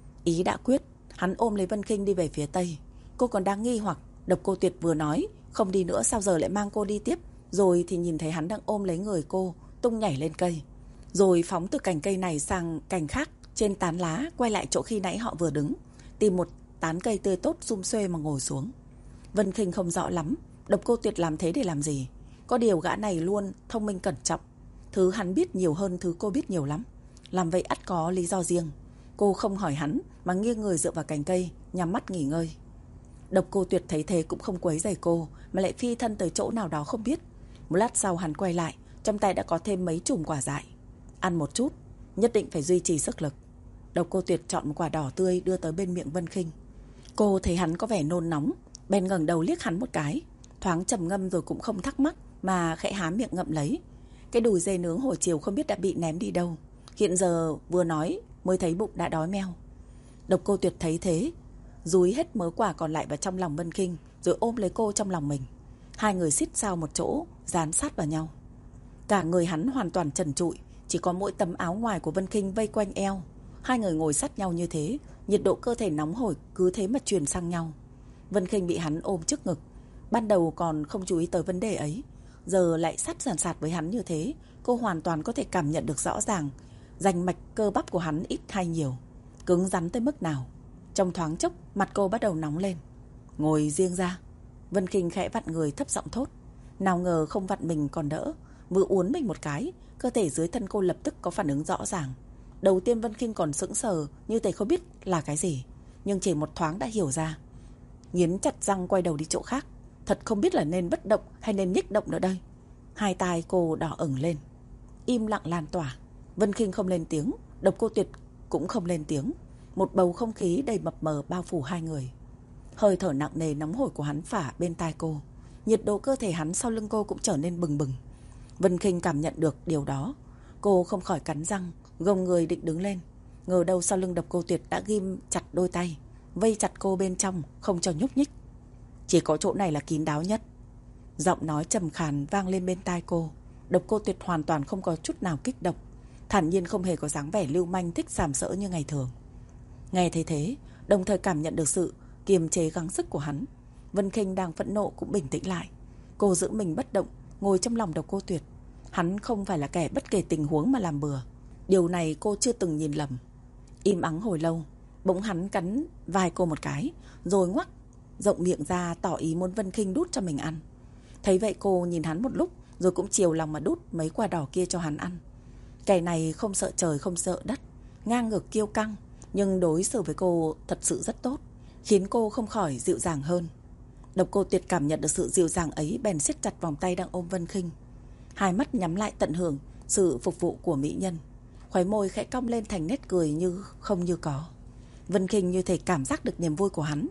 Ý đã quyết, hắn ôm lấy Vân Khinh đi về phía tây. Cô còn đang nghi hoặc, Độc Cô Tuyệt vừa nói không đi nữa sao giờ lại mang cô đi tiếp, rồi thì nhìn thấy hắn đang ôm lấy người cô, tung nhảy lên cây, rồi phóng từ cành cây này sang cành khác trên tán lá, quay lại chỗ khi nãy họ vừa đứng, tìm một tán cây tươi tốt sum xuê mà ngồi xuống. Vân Khinh không rõ lắm Độc Cô Tuyệt làm thế để làm gì. Có điều gã này luôn thông minh cẩn trọng, thứ hắn biết nhiều hơn thứ cô biết nhiều lắm. Làm vậy ắt có lý do riêng. Cô không hỏi hắn mà nghiêng người dựa vào cành cây, nhắm mắt nghỉ ngơi. Độc Cô Tuyệt thấy thế cũng không quấy rầy cô, mà lại phi thân tới chỗ nào đó không biết. Một lát sau hắn quay lại, trong tay đã có thêm mấy chùm quả dại. Ăn một chút, nhất định phải duy trì sức lực. Độc Cô Tuyệt chọn một quả đỏ tươi đưa tới bên miệng Vân Khinh. Cô thấy hắn có vẻ nôn nóng, bèn ngẩng đầu liếc hắn một cái, thoáng trầm ngâm rồi cũng không thắc mắc mà khẽ há miệng ngậm lấy. Cái đùi dê nướng hồi chiều không biết đã bị ném đi đâu, hiện giờ vừa nói mới thấy bụng đã đói meo. Độc Cô Tuyệt thấy thế, dúi hết mớ quả còn lại vào trong lòng Vân Khinh, rồi ôm lấy cô trong lòng mình. Hai người xít sao một chỗ, dán sát vào nhau. Cả người hắn hoàn toàn trần trụi, chỉ có mỗi tấm áo ngoài của Vân Khinh vây quanh eo. Hai người ngồi sát nhau như thế, nhiệt độ cơ thể nóng hổi cứ thế mà truyền sang nhau. Vân Khinh bị hắn ôm trước ngực, ban đầu còn không chú ý tới vấn đề ấy, giờ lại sát sàn sạt với hắn như thế. Cô hoàn toàn có thể cảm nhận được rõ ràng rành mạch cơ bắp của hắn ít hay nhiều, cứng rắn tới mức nào. Trong thoáng chốc mặt cô bắt đầu nóng lên. Ngồi riêng ra. Vân Khinh khẽ vặn người thấp giọng thốt. Nào ngờ không vặn mình còn đỡ, vừa uốn mình một cái, cơ thể dưới thân cô lập tức có phản ứng rõ ràng. Đầu tiên Vân Khinh còn sững sờ, như thể không biết là cái gì, nhưng chỉ một thoáng đã hiểu ra. Nghiến chặt răng quay đầu đi chỗ khác. Thật không biết là nên bất động hay nên nhích động nữa đây. Hai tai cô đỏ ửng lên. Im lặng lan tỏa. Vân Khinh không lên tiếng, Độc Cô Tuyệt cũng không lên tiếng. Một bầu không khí đầy mập mờ bao phủ hai người. Hơi thở nặng nề nóng hổi của hắn phả bên tai cô. Nhiệt độ cơ thể hắn sau lưng cô cũng trở nên bừng bừng. Vân Khinh cảm nhận được điều đó. Cô không khỏi cắn răng, gồng người định đứng lên. Ngờ đâu sau lưng Độc Cô Tuyệt đã ghim chặt đôi tay, vây chặt cô bên trong, không cho nhúc nhích. Chỉ có chỗ này là kín đáo nhất. Giọng nói trầm khàn vang lên bên tai cô. Độc Cô Tuyệt hoàn toàn không có chút nào kích động, thản nhiên không hề có dáng vẻ lưu manh thích sàm sỡ như ngày thường. Nghe thấy thế, đồng thời cảm nhận được sự kiềm chế gắng sức của hắn, Vân Khinh đang phẫn nộ cũng bình tĩnh lại. Cô giữ mình bất động, ngồi trong lòng Độc Cô Tuyệt. Hắn không phải là kẻ bất kể tình huống mà làm bừa. Điều này cô chưa từng nhìn lầm. Im ắng hồi lâu, bỗng hắn cắn vai cô một cái, rồi ngoắc rộng miệng ra tỏ ý muốn Vân Khinh đút cho mình ăn. Thấy vậy cô nhìn hắn một lúc, rồi cũng chiều lòng mà đút mấy quả đỏ kia cho hắn ăn. Kẻ này không sợ trời không sợ đất, ngang ngược kiêu căng, nhưng đối xử với cô thật sự rất tốt, khiến cô không khỏi dịu dàng hơn. Độc Cô Tuyệt cảm nhận được sự dịu dàng ấy, bèn siết chặt vòng tay đang ôm Vân Khinh, hai mắt nhắm lại tận hưởng sự phục vụ của mỹ nhân. Khóe môi khẽ cong lên thành nét cười như không như có. Vân Khinh như thể cảm giác được niềm vui của hắn,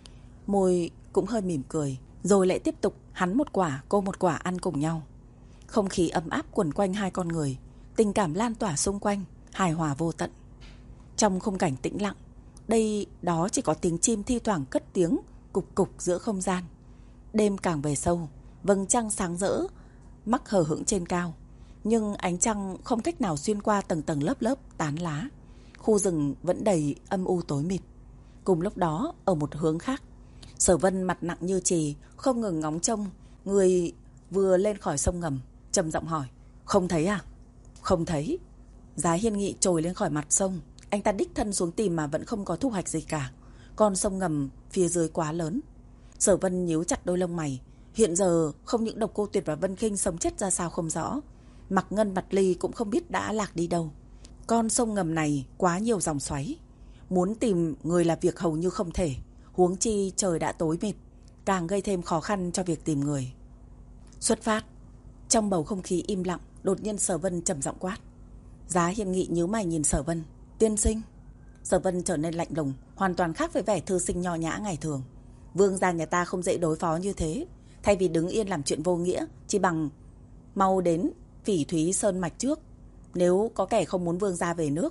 môi cũng hơi mỉm cười, rồi lại tiếp tục hắn một quả, cô một quả ăn cùng nhau. Không khí ấm áp quẩn quanh hai con người, tình cảm lan tỏa xung quanh, hài hòa vô tận. Trong khung cảnh tĩnh lặng, đây đó chỉ có tiếng chim thi thoảng cất tiếng cục cục giữa không gian. Đêm càng về sâu, vầng trăng sáng rỡ mắc hờ hững trên cao, nhưng ánh trăng không cách nào xuyên qua tầng tầng lớp lớp tán lá. Khu rừng vẫn đầy âm u tối mịt. Cùng lúc đó, ở một hướng khác, Sở Vân mặt nặng như chì, không ngừng ngóng trông người vừa lên khỏi sông ngầm, trầm giọng hỏi: "Không thấy à?" "Không thấy." Giá Hiên Nghị trồi lên khỏi mặt sông, anh ta đích thân xuống tìm mà vẫn không có thu hoạch gì cả. Con sông ngầm phía dưới quá lớn. Sở Vân nhíu chặt đôi lông mày. Hiện giờ không những Độc Cô Tuyệt và Vân Khinh sống chết ra sao không rõ, Mặc Ngân Bạch Ly cũng không biết đã lạc đi đâu. Con sông ngầm này quá nhiều dòng xoáy, muốn tìm người là việc hầu như không thể. Huống chi trời đã tối mịt, càng gây thêm khó khăn cho việc tìm người. Xuất phát. Trong bầu không khí im lặng, đột nhiên Sở Vân trầm giọng quát. Giá Hiên Nghị nhíu mày nhìn Sở Vân. Tiên sinh. Sở Vân trở nên lạnh lùng, hoàn toàn khác với vẻ thư sinh nho nhã ngày thường. Vương gia nhà ta không dễ đối phó như thế. Thay vì đứng yên làm chuyện vô nghĩa, chỉ bằng mau đến Phỉ Thúy Sơn mạch trước. Nếu có kẻ không muốn vương gia về nước,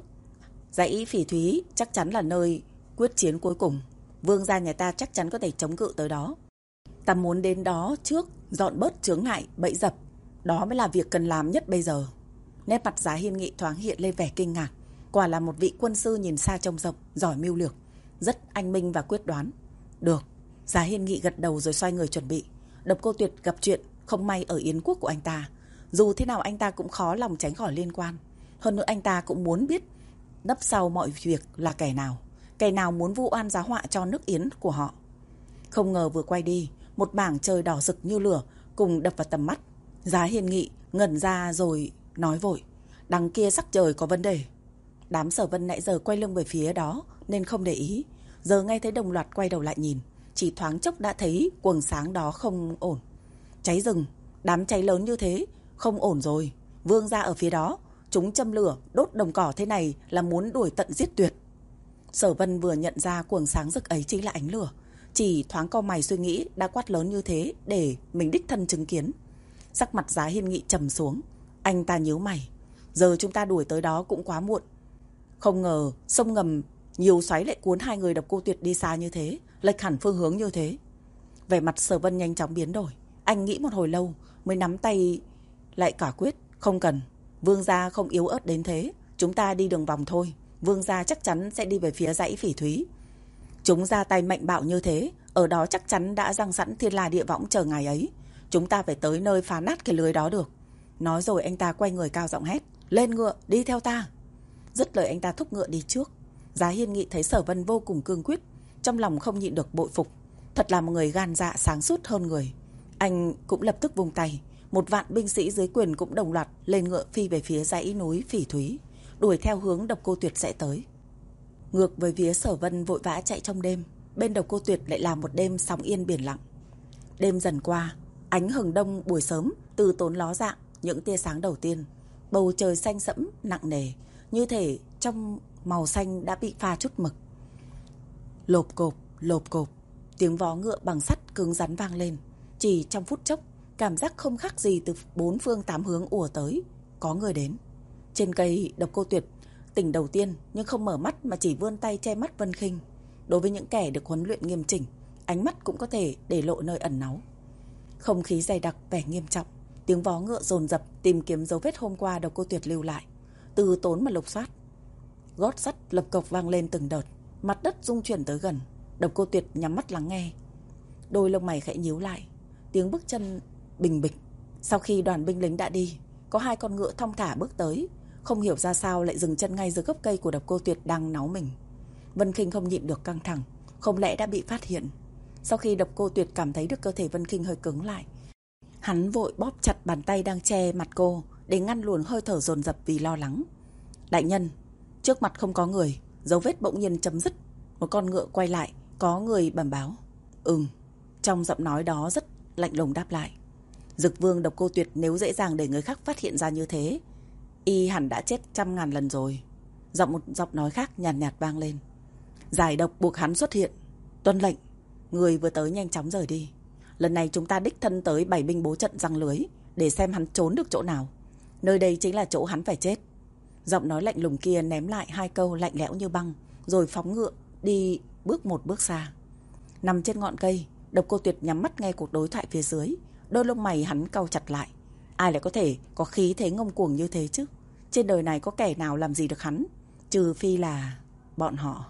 dãy Phỉ Thúy chắc chắn là nơi quyết chiến cuối cùng. Vương gia nhà ta chắc chắn có thể chống cự tới đó. Ta muốn đến đó trước, dọn bớt chướng ngại, bẫy dập. Đó mới là việc cần làm nhất bây giờ. Nét mặt Giá Hiên Nghị thoáng hiện lên vẻ kinh ngạc. Quả là một vị quân sư nhìn xa trông rộng, giỏi mưu lược, rất anh minh và quyết đoán. Được. Giá Hiên Nghị gật đầu rồi xoay người chuẩn bị. Độc Cô Tuyệt gặp chuyện không may ở Yến quốc của anh ta. Dù thế nào anh ta cũng khó lòng tránh khỏi liên quan. Hơn nữa anh ta cũng muốn biết nấp sau mọi việc là kẻ nào. Kẻ nào muốn vu oan giá họa cho nước Yến của họ. Không ngờ vừa quay đi, một mảng trời đỏ rực như lửa cùng đập vào tầm mắt. Giá Hiên Nghị ngẩn ra rồi nói vội. Đằng kia sắc trời có vấn đề. Đám Sở Vân nãy giờ quay lưng về phía đó nên không để ý. Giờ ngay thấy đồng loạt quay đầu lại nhìn. Chỉ thoáng chốc đã thấy quầng sáng đó không ổn. Cháy rừng, đám cháy lớn như thế, không ổn rồi. Vương gia ở phía đó, chúng châm lửa, đốt đồng cỏ thế này là muốn đuổi tận giết tuyệt. Sở Vân vừa nhận ra quầng sáng rực ấy chính là ánh lửa. Chỉ thoáng cau mày suy nghĩ đã quát lớn như thế để mình đích thân chứng kiến. Sắc mặt Giá Hiên Nghị trầm xuống. Anh ta nhíu mày. Giờ chúng ta đuổi tới đó cũng quá muộn. Không ngờ sông ngầm nhiều xoáy lại cuốn hai người Độc Cô Tuyệt đi xa như thế, lệch hẳn phương hướng như thế. Vẻ mặt Sở Vân nhanh chóng biến đổi. Anh nghĩ một hồi lâu mới nắm tay lại quả quyết. Không cần, Vương gia không yếu ớt đến thế. Chúng ta đi đường vòng thôi. Vương gia chắc chắn sẽ đi về phía dãy Phỉ Thúy. Chúng ra tay mạnh bạo như thế, ở đó chắc chắn đã răng sẵn thiên la địa võng chờ ngày ấy. Chúng ta phải tới nơi phá nát cái lưới đó được. Nói rồi anh ta quay người cao giọng hét. Lên ngựa, đi theo ta. Dứt lời anh ta thúc ngựa đi trước. Giá Hiên Nghị thấy Sở Vân vô cùng cương quyết, trong lòng không nhịn được bội phục. Thật là một người gan dạ sáng suốt hơn người. Anh cũng lập tức vung tay. Một vạn binh sĩ dưới quyền cũng đồng loạt lên ngựa phi về phía dãy núi Phỉ Thúy, đuổi theo hướng Độc Cô Tuyệt sẽ tới. Ngược với phía Sở Vân vội vã chạy trong đêm, bên Độc Cô Tuyệt lại là một đêm sóng yên biển lặng. Đêm dần qua, ánh hừng đông buổi sớm từ tốn ló dạng những tia sáng đầu tiên. Bầu trời xanh sẫm nặng nề, như thể trong màu xanh đã bị pha chút mực. Lộp cộp, lộp cộp, tiếng vó ngựa bằng sắt cứng rắn vang lên. Chỉ trong phút chốc, cảm giác không khác gì từ bốn phương tám hướng ùa tới. Có người đến. Trên cây Độc Cô Tuyệt tỉnh đầu tiên nhưng không mở mắt mà chỉ vươn tay che mắt Vân Khinh. Đối với những kẻ được huấn luyện nghiêm chỉnh, ánh mắt cũng có thể để lộ nơi ẩn náu. Không khí dày đặc, vẻ nghiêm trọng. Tiếng vó ngựa dồn dập tìm kiếm dấu vết hôm qua Độc Cô Tuyệt lưu lại. Từ tốn mà lục soát. Gót sắt lập cộc vang lên từng đợt. Mặt đất rung chuyển tới gần. Độc Cô Tuyệt nhắm mắt lắng nghe. Đôi lông mày khẽ nhíu lại. Tiếng bước chân bình bịch. Sau khi đoàn binh lính đã đi, có hai con ngựa thong thả bước tới. Không hiểu ra sao lại dừng chân ngay dưới gốc cây của Độc Cô Tuyệt đang náu mình. Vân Khinh không nhịn được căng thẳng. Không lẽ đã bị phát hiện? Sau khi Độc Cô Tuyệt cảm thấy được cơ thể Vân Khinh hơi cứng lại, hắn vội bóp chặt bàn tay đang che mặt cô để ngăn luồng hơi thở dồn dập vì lo lắng. Đại nhân, trước mặt không có người. Dấu vết bỗng nhiên chấm dứt. Một con ngựa quay lại, có người bẩm báo. Ừm. Trong giọng nói đó rất lạnh lùng đáp lại. Dực Vương Độc Cô Tuyệt nếu dễ dàng để người khác phát hiện ra như thế, y hẳn đã chết trăm ngàn lần rồi. Giọng một giọng nói khác nhàn nhạt, nhạt vang lên. Giải độc buộc hắn xuất hiện. Tuân lệnh. Người vừa tới nhanh chóng rời đi. Lần này chúng ta đích thân tới bày binh bố trận răng lưới để xem hắn trốn được chỗ nào. Nơi đây chính là chỗ hắn phải chết. Giọng nói lạnh lùng kia ném lại hai câu lạnh lẽo như băng, rồi phóng ngựa đi bước một bước xa. Nằm trên ngọn cây, Độc Cô Tuyệt nhắm mắt nghe cuộc đối thoại phía dưới. Đôi lông mày hắn cau chặt lại. Ai lại có thể có khí thế ngông cuồng như thế chứ? Trên đời này có kẻ nào làm gì được hắn, trừ phi là bọn họ.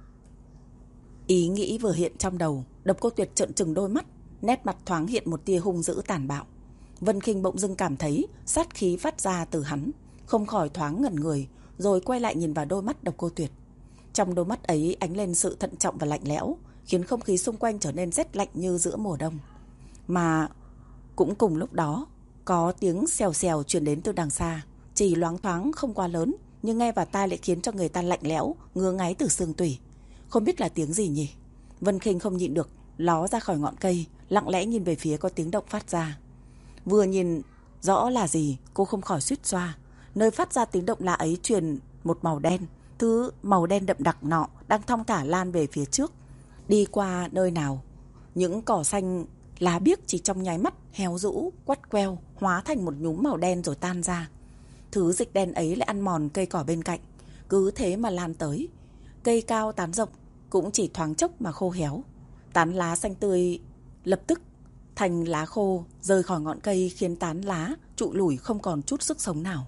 Ý nghĩ vừa hiện trong đầu, Độc Cô Tuyệt trợn trừng đôi mắt, nét mặt thoáng hiện một tia hung dữ tàn bạo. Vân Khinh bỗng dưng cảm thấy sát khí phát ra từ hắn, không khỏi thoáng ngẩn người, rồi quay lại nhìn vào đôi mắt Độc Cô Tuyệt. Trong đôi mắt ấy ánh lên sự thận trọng và lạnh lẽo, khiến không khí xung quanh trở nên rét lạnh như giữa mùa đông. Mà cũng cùng lúc đó, có tiếng xèo xèo truyền đến từ đằng xa, chỉ loáng thoáng không quá lớn, nhưng nghe vào tai lại khiến cho người ta lạnh lẽo, ngứa ngáy từ xương tủy. Không biết là tiếng gì nhỉ? Vân Khinh không nhịn được, ló ra khỏi ngọn cây, lặng lẽ nhìn về phía có tiếng động phát ra. Vừa nhìn rõ là gì, cô không khỏi suýt xoa. Nơi phát ra tiếng động lạ ấy truyền một màu đen, thứ màu đen đậm đặc nọ đang thong thả lan về phía trước. Đi qua nơi nào, những cỏ xanh lá biếc chỉ trong nháy mắt héo rũ, quắt queo, hóa thành một nhúm màu đen rồi tan ra. Thứ dịch đen ấy lại ăn mòn cây cỏ bên cạnh, cứ thế mà lan tới. Cây cao tán rộng cũng chỉ thoáng chốc mà khô héo. Tán lá xanh tươi lập tức thành lá khô rơi khỏi ngọn cây, khiến tán lá trụi lủi không còn chút sức sống nào.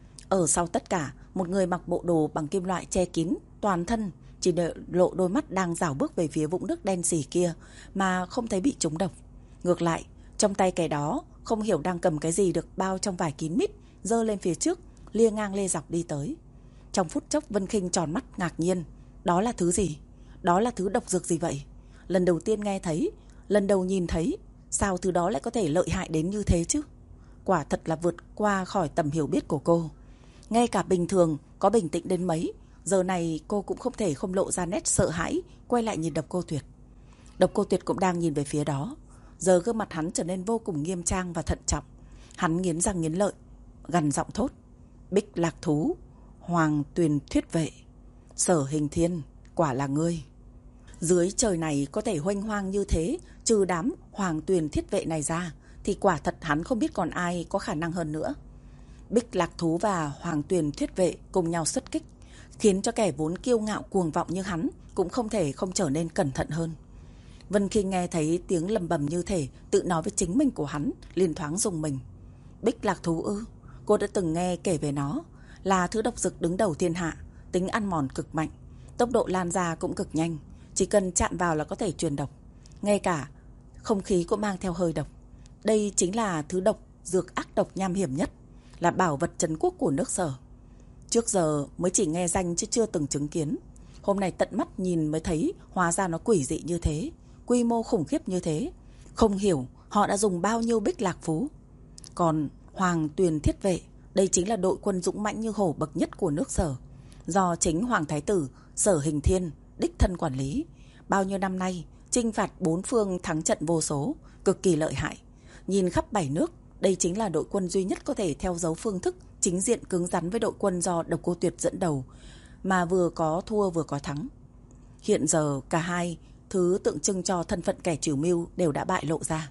Ở sau tất cả, một người mặc bộ đồ bằng kim loại che kín toàn thân, chỉ để lộ đôi mắt đang rảo bước về phía vũng nước đen sì kia mà không thấy bị trúng độc. Ngược lại, trong tay kẻ đó không hiểu đang cầm cái gì được bao trong vải kín mít, giơ lên phía trước, lia ngang lê dọc đi tới. Trong phút chốc Vân Khinh tròn mắt ngạc nhiên. Đó là thứ gì? Đó là thứ độc dược gì vậy? Lần đầu tiên nghe thấy, lần đầu nhìn thấy, sao thứ đó lại có thể lợi hại đến như thế chứ? Quả thật là vượt qua khỏi tầm hiểu biết của cô. Ngay cả bình thường có bình tĩnh đến mấy, giờ này cô cũng không thể không lộ ra nét sợ hãi, quay lại nhìn Độc Cô Tuyệt. Độc Cô Tuyệt cũng đang nhìn về phía đó. Giờ gương mặt hắn trở nên vô cùng nghiêm trang và thận trọng. Hắn nghiến răng nghiến lợi, gằn giọng thốt: Bích Lạc Thú, Hoàng Tuyền Thuyết Vệ, Sở Hình Thiên, quả là ngươi. Dưới trời này có thể huênh hoang như thế, trừ đám Hoàng Tuyền Thiết Vệ này ra, thì quả thật hắn không biết còn ai có khả năng hơn nữa. Bích Lạc Thú và Hoàng Tuyền Thuyết Vệ cùng nhau xuất kích, khiến cho kẻ vốn kiêu ngạo cuồng vọng như hắn cũng không thể không trở nên cẩn thận hơn. Vân Khinh nghe thấy tiếng lầm bầm như thể tự nói với chính mình của hắn, liền thoáng rùng mình. Bích Lạc Thú ư? Cô đã từng nghe kể về nó, là thứ độc dược đứng đầu thiên hạ, tính ăn mòn cực mạnh, tốc độ lan ra cũng cực nhanh, chỉ cần chạm vào là có thể truyền độc. Ngay cả không khí cũng mang theo hơi độc. Đây chính là thứ độc dược ác độc nham hiểm nhất, là bảo vật trấn quốc của nước Sở. Trước giờ mới chỉ nghe danh chứ chưa từng chứng kiến. Hôm nay tận mắt nhìn mới thấy hóa ra nó quỷ dị như thế, quy mô khủng khiếp như thế. Không hiểu họ đã dùng bao nhiêu bích lạc phú. Còn Hoàng Tuyền Thiết Vệ, đây chính là đội quân dũng mãnh như hổ bậc nhất của nước Sở, do chính Hoàng Thái Tử Sở Hình Thiên đích thân quản lý. Bao nhiêu năm nay chinh phạt bốn phương thắng trận vô số, cực kỳ lợi hại. Nhìn khắp bảy nước, đây chính là đội quân duy nhất có thể theo dấu phương thức chính diện cứng rắn với đội quân do Độc Cô Tuyệt dẫn đầu, mà vừa có thua vừa có thắng. Hiện giờ cả hai thứ tượng trưng cho thân phận kẻ chủ mưu đều đã bại lộ ra.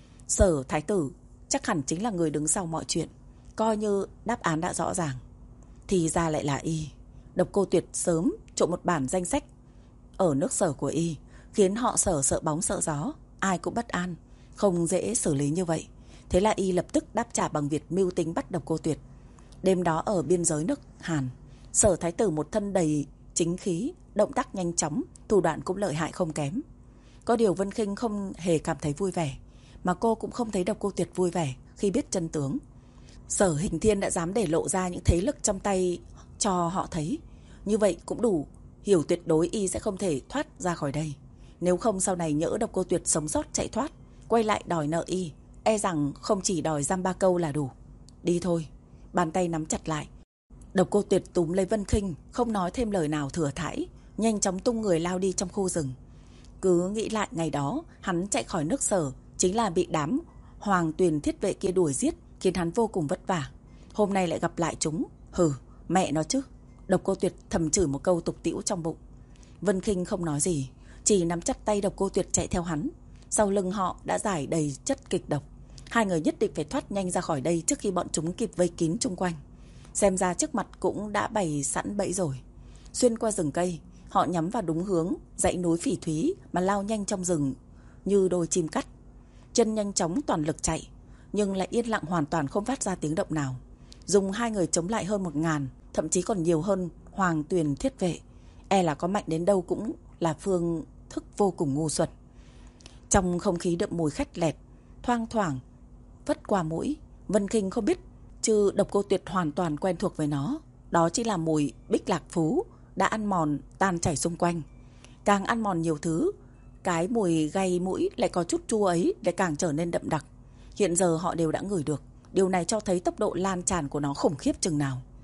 Sở Thái Tử chắc hẳn chính là người đứng sau mọi chuyện, coi như đáp án đã rõ ràng. Thì ra lại là y. Độc Cô Tuyệt sớm trộn một bản danh sách ở nước Sở của y, khiến họ Sở sợ bóng sợ gió, ai cũng bất an, không dễ xử lý như vậy. Thế là y lập tức đáp trả bằng việc mưu tính bắt Độc Cô Tuyệt. Đêm đó ở biên giới nước Hàn, Sở Thái Tử một thân đầy chính khí, động tác nhanh chóng, thủ đoạn cũng lợi hại không kém. Có điều Vân Khinh không hề cảm thấy vui vẻ, mà cô cũng không thấy Độc Cô Tuyệt vui vẻ khi biết chân tướng. Sở Hình Thiên đã dám để lộ ra những thế lực trong tay cho họ thấy, như vậy cũng đủ hiểu tuyệt đối y sẽ không thể thoát ra khỏi đây. Nếu không sau này nhỡ Độc Cô Tuyệt sống sót chạy thoát, quay lại đòi nợ y, e rằng không chỉ đòi dăm ba câu là đủ. Đi thôi. Bàn tay nắm chặt lại, Độc Cô Tuyệt túm lấy Vân Khinh, không nói thêm lời nào thừa thãi, nhanh chóng tung người lao đi trong khu rừng. Cứ nghĩ lại ngày đó hắn chạy khỏi nước Sở chính là bị đám Hoàng Tuyền Thiết Vệ kia đuổi giết, khiến hắn vô cùng vất vả. Hôm nay lại gặp lại chúng, hừ, mẹ nó chứ. Độc Cô Tuyệt thầm chửi một câu tục tĩu trong bụng. Vân Khinh không nói gì, chỉ nắm chặt tay Độc Cô Tuyệt chạy theo hắn. Sau lưng họ đã rải đầy chất kịch độc. Hai người nhất định phải thoát nhanh ra khỏi đây trước khi bọn chúng kịp vây kín chung quanh. Xem ra trước mặt cũng đã bày sẵn bẫy rồi. Xuyên qua rừng cây, họ nhắm vào đúng hướng dãy núi phỉ thúy mà lao nhanh trong rừng như đôi chim cắt. Chân nhanh chóng toàn lực chạy, nhưng lại yên lặng hoàn toàn không phát ra tiếng động nào. Dùng hai người chống lại hơn một ngàn, thậm chí còn nhiều hơn Hoàng Tuyền Thiết Vệ, e là có mạnh đến đâu cũng là phương thức vô cùng ngu xuẩn. Trong không khí đậm mùi khét lẹt, thoang thoảng vất qua mũi, Vân Khinh không biết chứ Độc Cô Tuyệt hoàn toàn quen thuộc với nó. Đó chính là mùi bích lạc phú đã ăn mòn tan chảy xung quanh. Càng ăn mòn nhiều thứ, cái mùi gay mũi lại có chút chua ấy lại càng trở nên đậm đặc. Hiện giờ họ đều đã ngửi được. Điều này cho thấy tốc độ lan tràn của nó khủng khiếp chừng nào.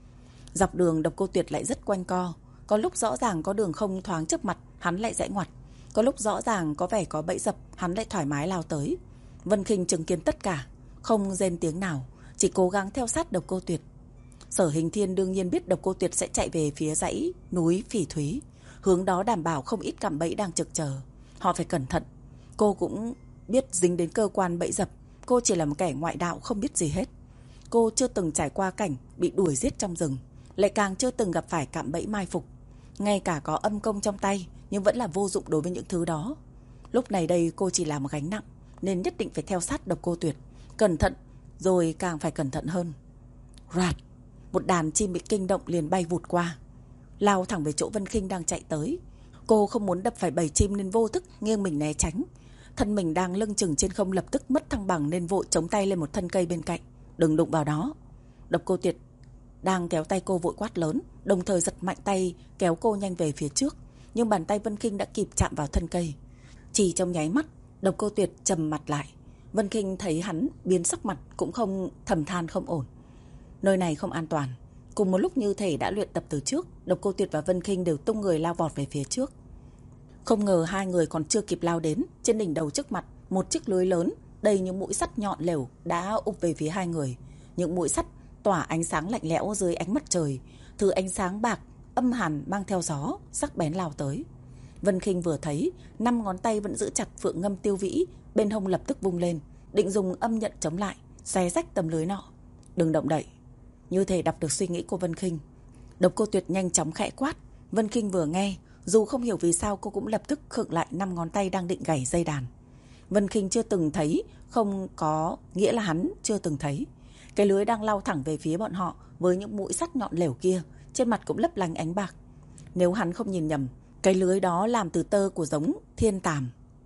Dọc đường Độc Cô Tuyệt lại rất quanh co. Có lúc rõ ràng có đường không thoáng trước mặt, hắn lại rẽ ngoặt. Có lúc rõ ràng có vẻ có bẫy dập, hắn lại thoải mái lao tới. Vân Khinh chứng kiến tất cả, không rên tiếng nào, chỉ cố gắng theo sát Độc Cô Tuyệt. Sở Hình Thiên đương nhiên biết Độc Cô Tuyệt sẽ chạy về phía dãy núi Phỉ Thúy. Hướng đó đảm bảo không ít cạm bẫy đang trực chờ. Họ phải cẩn thận. Cô cũng biết dính đến cơ quan bẫy dập. Cô chỉ là một kẻ ngoại đạo không biết gì hết. Cô chưa từng trải qua cảnh bị đuổi giết trong rừng, lại càng chưa từng gặp phải cạm bẫy mai phục. Ngay cả có âm công trong tay, nhưng vẫn là vô dụng đối với những thứ đó. Lúc này đây cô chỉ là một gánh nặng, nên nhất định phải theo sát Độc Cô Tuyệt. Cẩn thận, rồi càng phải cẩn thận hơn. Rạt, một đàn chim bị kinh động liền bay vụt qua, lao thẳng về chỗ Vân Khinh đang chạy tới. Cô không muốn đập phải bầy chim nên vô thức nghiêng mình né tránh. Thân mình đang lưng chừng trên không lập tức mất thăng bằng nên vội chống tay lên một thân cây bên cạnh. Đừng đụng vào đó. Độc Cô Tuyệt đang kéo tay cô vội quát lớn, đồng thời giật mạnh tay kéo cô nhanh về phía trước. Nhưng bàn tay Vân Khinh đã kịp chạm vào thân cây. Chỉ trong nháy mắt, Độc Cô Tuyệt trầm mặt lại. Vân Khinh thấy hắn biến sắc mặt cũng không thầm than không ổn. Nơi này không an toàn. Cùng một lúc như thể đã luyện tập từ trước, Độc Cô Tuyệt và Vân Khinh đều tung người lao vọt về phía trước. Không ngờ hai người còn chưa kịp lao đến, trên đỉnh đầu trước mặt, một chiếc lưới lớn đầy những mũi sắt nhọn lẻo đã ụp về phía hai người. Những mũi sắt tỏa ánh sáng lạnh lẽo dưới ánh mặt trời, thứ ánh sáng bạc âm hàn mang theo gió, sắc bén lao tới. Vân Khinh vừa thấy, năm ngón tay vẫn giữ chặt phượng ngâm tiêu vĩ, bên hông lập tức vung lên, định dùng âm nhận chống lại, xé rách tấm lưới nọ. Đừng động đậy. Như thể đọc được suy nghĩ của Vân Khinh, Độc Cô Tuyệt nhanh chóng khẽ quát. Vân Khinh vừa nghe, dù không hiểu vì sao cô cũng lập tức khựng lại năm ngón tay đang định gảy dây đàn. Vân Khinh chưa từng thấy không có nghĩa là hắn chưa từng thấy. Cái lưới đang lao thẳng về phía bọn họ với những mũi sắt nhọn lẻo kia, trên mặt cũng lấp lánh ánh bạc. Nếu hắn không nhìn nhầm, cái lưới đó làm từ tơ của giống thiên tàm.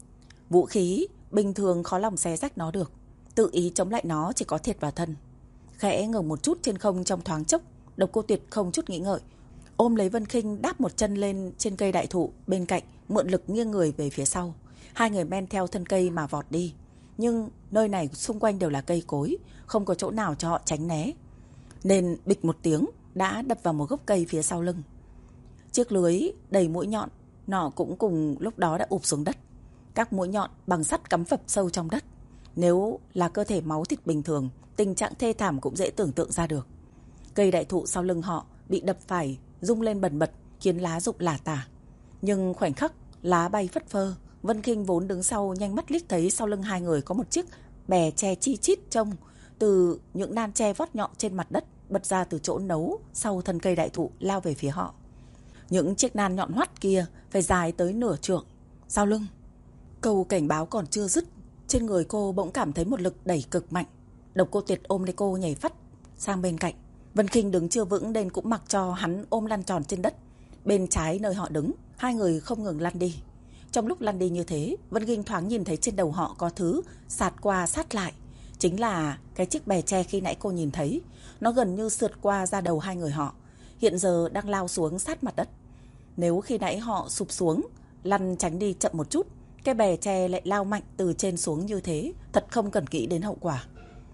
Vũ khí bình thường khó lòng xé rách nó được, tự ý chống lại nó chỉ có thiệt vào thân. Khẽ ngừng một chút trên không trong thoáng chốc, Độc Cô Tuyệt không chút nghĩ ngợi ôm lấy Vân Khinh, đáp một chân lên trên cây đại thụ bên cạnh, mượn lực nghiêng người về phía sau. Hai người men theo thân cây mà vọt đi. Nhưng nơi này xung quanh đều là cây cối, không có chỗ nào cho họ tránh né, nên bịch một tiếng đã đập vào một gốc cây phía sau lưng. Chiếc lưới đầy mũi nhọn nọ cũng cùng lúc đó đã ụp xuống đất. Các mũi nhọn bằng sắt cắm phập sâu trong đất. Nếu là cơ thể máu thịt bình thường, tình trạng thê thảm cũng dễ tưởng tượng ra được. Cây đại thụ sau lưng họ bị đập phải, rung lên bần bật, khiến lá rụng lả tả. Nhưng khoảnh khắc lá bay phất phơ, Vân Khinh vốn đứng sau nhanh mắt liếc thấy sau lưng hai người có một chiếc bè tre chi chít trông từ những nan tre vót nhọn trên mặt đất bật ra từ chỗ nấu sau thân cây đại thụ lao về phía họ. Những chiếc nan nhọn hoắt kia phải dài tới nửa trượng. Sau lưng, câu cảnh báo còn chưa dứt, trên người cô bỗng cảm thấy một lực đẩy cực mạnh. Độc Cô Tuyệt ôm lấy cô nhảy phắt sang bên cạnh. Vân Khinh đứng chưa vững nên cũng mặc cho hắn ôm lăn tròn trên đất. Bên trái nơi họ đứng, hai người không ngừng lăn đi. Trong lúc lăn đi như thế, Vân Khinh thoáng nhìn thấy trên đầu họ có thứ sạt qua sát lại. Chính là cái chiếc bè tre khi nãy cô nhìn thấy. Nó gần như sượt qua ra đầu hai người họ, hiện giờ đang lao xuống sát mặt đất. Nếu khi nãy họ sụp xuống, lăn tránh đi chậm một chút, cái bè tre lại lao mạnh từ trên xuống như thế, thật không cần nghĩ đến hậu quả.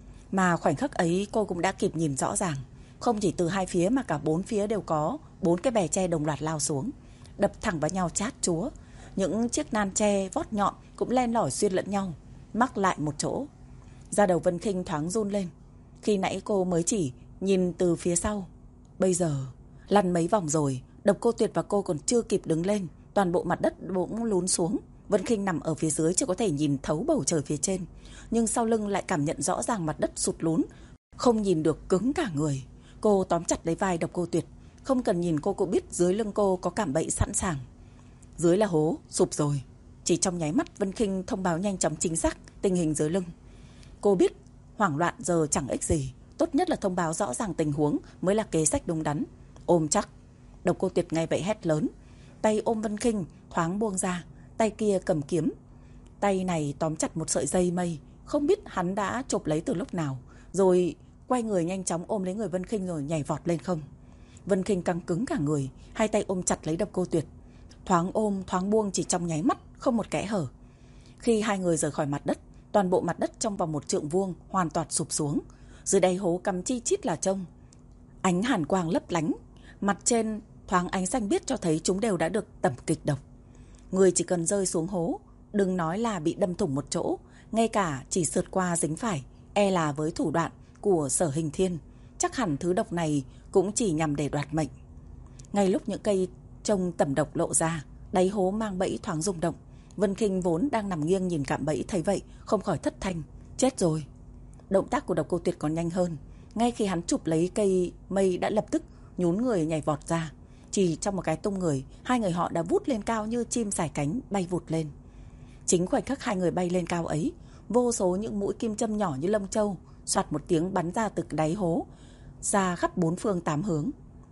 Mà khoảnh khắc ấy cô cũng đã kịp nhìn rõ ràng, không chỉ từ hai phía mà cả bốn phía đều có bốn cái bè tre đồng loạt lao xuống, đập thẳng vào nhau chát chúa. Những chiếc nan tre vót nhọn cũng len lỏi xuyên lẫn nhau, mắc lại một chỗ. Da đầu Vân Khinh thoáng run lên. Khi nãy cô mới chỉ nhìn từ phía sau, bây giờ lăn mấy vòng rồi, Độc Cô Tuyệt và cô còn chưa kịp đứng lên, toàn bộ mặt đất bỗng lún xuống. Vân Khinh nằm ở phía dưới chỉ có thể nhìn thấu bầu trời phía trên, nhưng sau lưng lại cảm nhận rõ ràng mặt đất sụt lún, không nhìn được, cứng cả người. Cô tóm chặt lấy vai Độc Cô Tuyệt, không cần nhìn cô cũng biết dưới lưng cô có cạm bẫy sẵn sàng. Dưới là hố, sụp rồi. Chỉ trong nháy mắt Vân Khinh thông báo nhanh chóng chính xác tình hình dưới lưng. Cô biết hoảng loạn giờ chẳng ích gì, tốt nhất là thông báo rõ ràng tình huống mới là kế sách đúng đắn. Ôm chắc. Độc Cô Tuyệt ngay vậy hét lớn, tay ôm Vân Khinh thoáng buông ra, tay kia cầm kiếm. Tay này tóm chặt một sợi dây mây, không biết hắn đã chộp lấy từ lúc nào, rồi quay người nhanh chóng ôm lấy người Vân Khinh rồi nhảy vọt lên không. Vân Khinh căng cứng cả người, hai tay ôm chặt lấy Độc Cô Tuyệt, thoáng ôm thoáng buông chỉ trong nháy mắt, không một kẽ hở. Khi hai người rời khỏi mặt đất, toàn bộ mặt đất trong vòng một trượng vuông hoàn toàn sụp xuống. Dưới đáy hố cắm chi chít là trông. Ánh hàn quang lấp lánh, mặt trên thoáng ánh xanh biếc cho thấy chúng đều đã được tẩm kịch độc. Người chỉ cần rơi xuống hố, đừng nói là bị đâm thủng một chỗ, ngay cả chỉ sượt qua dính phải, e là với thủ đoạn của Sở Hình Thiên, chắc hẳn thứ độc này cũng chỉ nhằm để đoạt mệnh. Ngay lúc những cây trông tẩm độc lộ ra, đáy hố mang bẫy thoáng rung động. Vân Khinh vốn đang nằm nghiêng nhìn cạm bẫy thấy vậy, không khỏi thất thanh, chết rồi. Động tác của Độc Cô Tuyệt còn nhanh hơn, ngay khi hắn chụp lấy cây mây đã lập tức nhún người nhảy vọt ra. Chỉ trong một cái tung người, hai người họ đã vút lên cao như chim sải cánh bay vụt lên. Chính khoảnh khắc hai người bay lên cao ấy, vô số những mũi kim châm nhỏ như lông châu soạt một tiếng bắn ra từ đáy hố, ra khắp bốn phương tám hướng.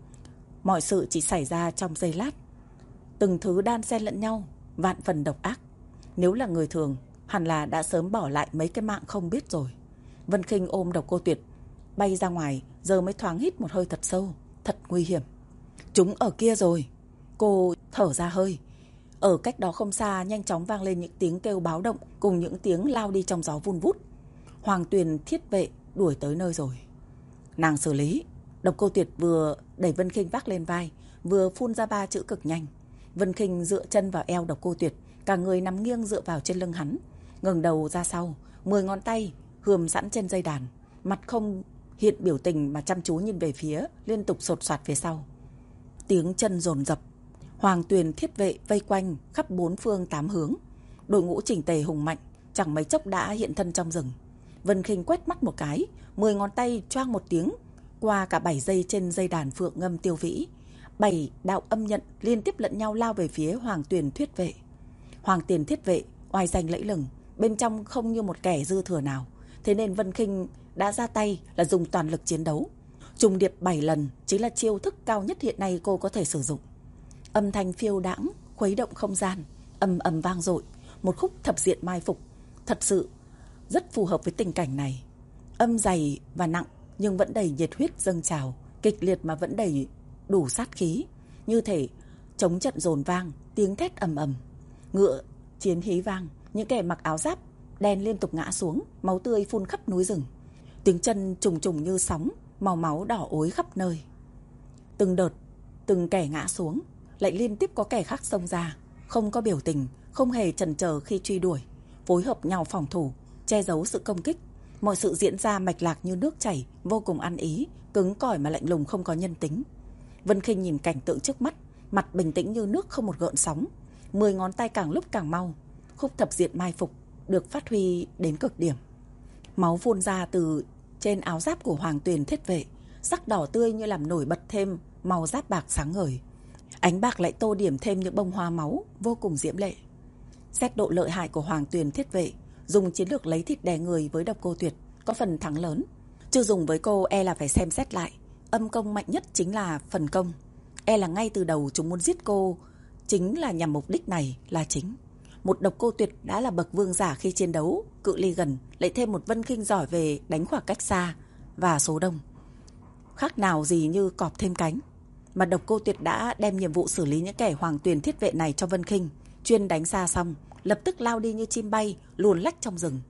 Mọi sự chỉ xảy ra trong giây lát, từng thứ đan xen lẫn nhau, vạn phần độc ác. Nếu là người thường, hẳn là đã sớm bỏ lại mấy cái mạng không biết rồi. Vân Khinh ôm Độc Cô Tuyệt bay ra ngoài, giờ mới thoáng hít một hơi thật sâu, thật nguy hiểm. Chúng ở kia rồi. Cô thở ra hơi. Ở cách đó không xa nhanh chóng vang lên những tiếng kêu báo động cùng những tiếng lao đi trong gió vun vút. Hoàng Tuyền thiết vệ đuổi tới nơi rồi. Nàng xử lý. Độc Cô Tuyệt vừa đẩy Vân Khinh vác lên vai, vừa phun ra ba chữ cực nhanh. Vân Khinh dựa chân vào eo Độc Cô Tuyệt, cả người nằm nghiêng dựa vào trên lưng hắn, ngẩng đầu ra sau, mười ngón tay hườm sẵn trên dây đàn, mặt không hiện biểu tình mà chăm chú nhìn về phía, liên tục sột soạt phía sau. Tiếng chân dồn dập, Hoàng Tuyền thiết vệ vây quanh khắp bốn phương tám hướng, đội ngũ chỉnh tề hùng mạnh, chẳng mấy chốc đã hiện thân trong rừng. Vân Khinh quét mắt một cái, mười ngón tay choang một tiếng qua cả bảy dây trên dây đàn phượng ngâm tiêu vĩ. Bảy đạo âm nhận liên tiếp lẫn nhau lao về phía Hoàng Tuyền thiết vệ. Hoàng Tuyền thiết vệ oai danh lẫy lừng, bên trong không như một kẻ dư thừa nào, thế nên Vân Khinh đã ra tay là dùng toàn lực chiến đấu. Trùng điệp bảy lần chính là chiêu thức cao nhất hiện nay cô có thể sử dụng. Âm thanh phiêu đãng khuấy động không gian, ầm ầm vang dội, một khúc thập diện mai phục, thật sự rất phù hợp với tình cảnh này. Âm dày và nặng nhưng vẫn đầy nhiệt huyết dâng trào, kịch liệt mà vẫn đầy đủ sát khí, như thể chống trận dồn vang, tiếng thét ầm ầm, ngựa chiến hí vang, những kẻ mặc áo giáp đen liên tục ngã xuống, máu tươi phun khắp núi rừng. Tiếng chân trùng trùng như sóng, màu máu đỏ ối khắp nơi. Từng đợt, từng kẻ ngã xuống, lại liên tiếp có kẻ khác xông ra, không có biểu tình, không hề chần chờ khi truy đuổi, phối hợp nhau phòng thủ, che giấu sự công kích. Mọi sự diễn ra mạch lạc như nước chảy, vô cùng ăn ý, cứng cỏi mà lạnh lùng không có nhân tính. Vân Khinh nhìn cảnh tượng trước mắt, mặt bình tĩnh như nước không một gợn sóng, mười ngón tay càng lúc càng mau. Khúc thập diện mai phục được phát huy đến cực điểm. Máu phun ra từ trên áo giáp của Hoàng Tuyền thiết vệ, sắc đỏ tươi như làm nổi bật thêm màu giáp bạc sáng ngời. Ánh bạc lại tô điểm thêm những bông hoa máu vô cùng diễm lệ. Xét độ lợi hại của Hoàng Tuyền thiết vệ, dùng chiến lược lấy thịt đè người với Độc Cô Tuyệt có phần thắng lớn. Chưa dùng với cô e là phải xem xét lại. Âm công mạnh nhất chính là phần công. E là ngay từ đầu chúng muốn giết cô chính là nhằm mục đích này là chính. Một Độc Cô Tuyệt đã là bậc vương giả khi chiến đấu cự ly gần, lại thêm một Vân Khinh giỏi về đánh khoảng cách xa và số đông, khác nào gì như cọp thêm cánh. Mà Độc Cô Tuyệt đã đem nhiệm vụ xử lý những kẻ Hoàng Tuyền thiết vệ này cho Vân Khinh, chuyên đánh xa xong lập tức lao đi như chim bay, luồn lách trong rừng.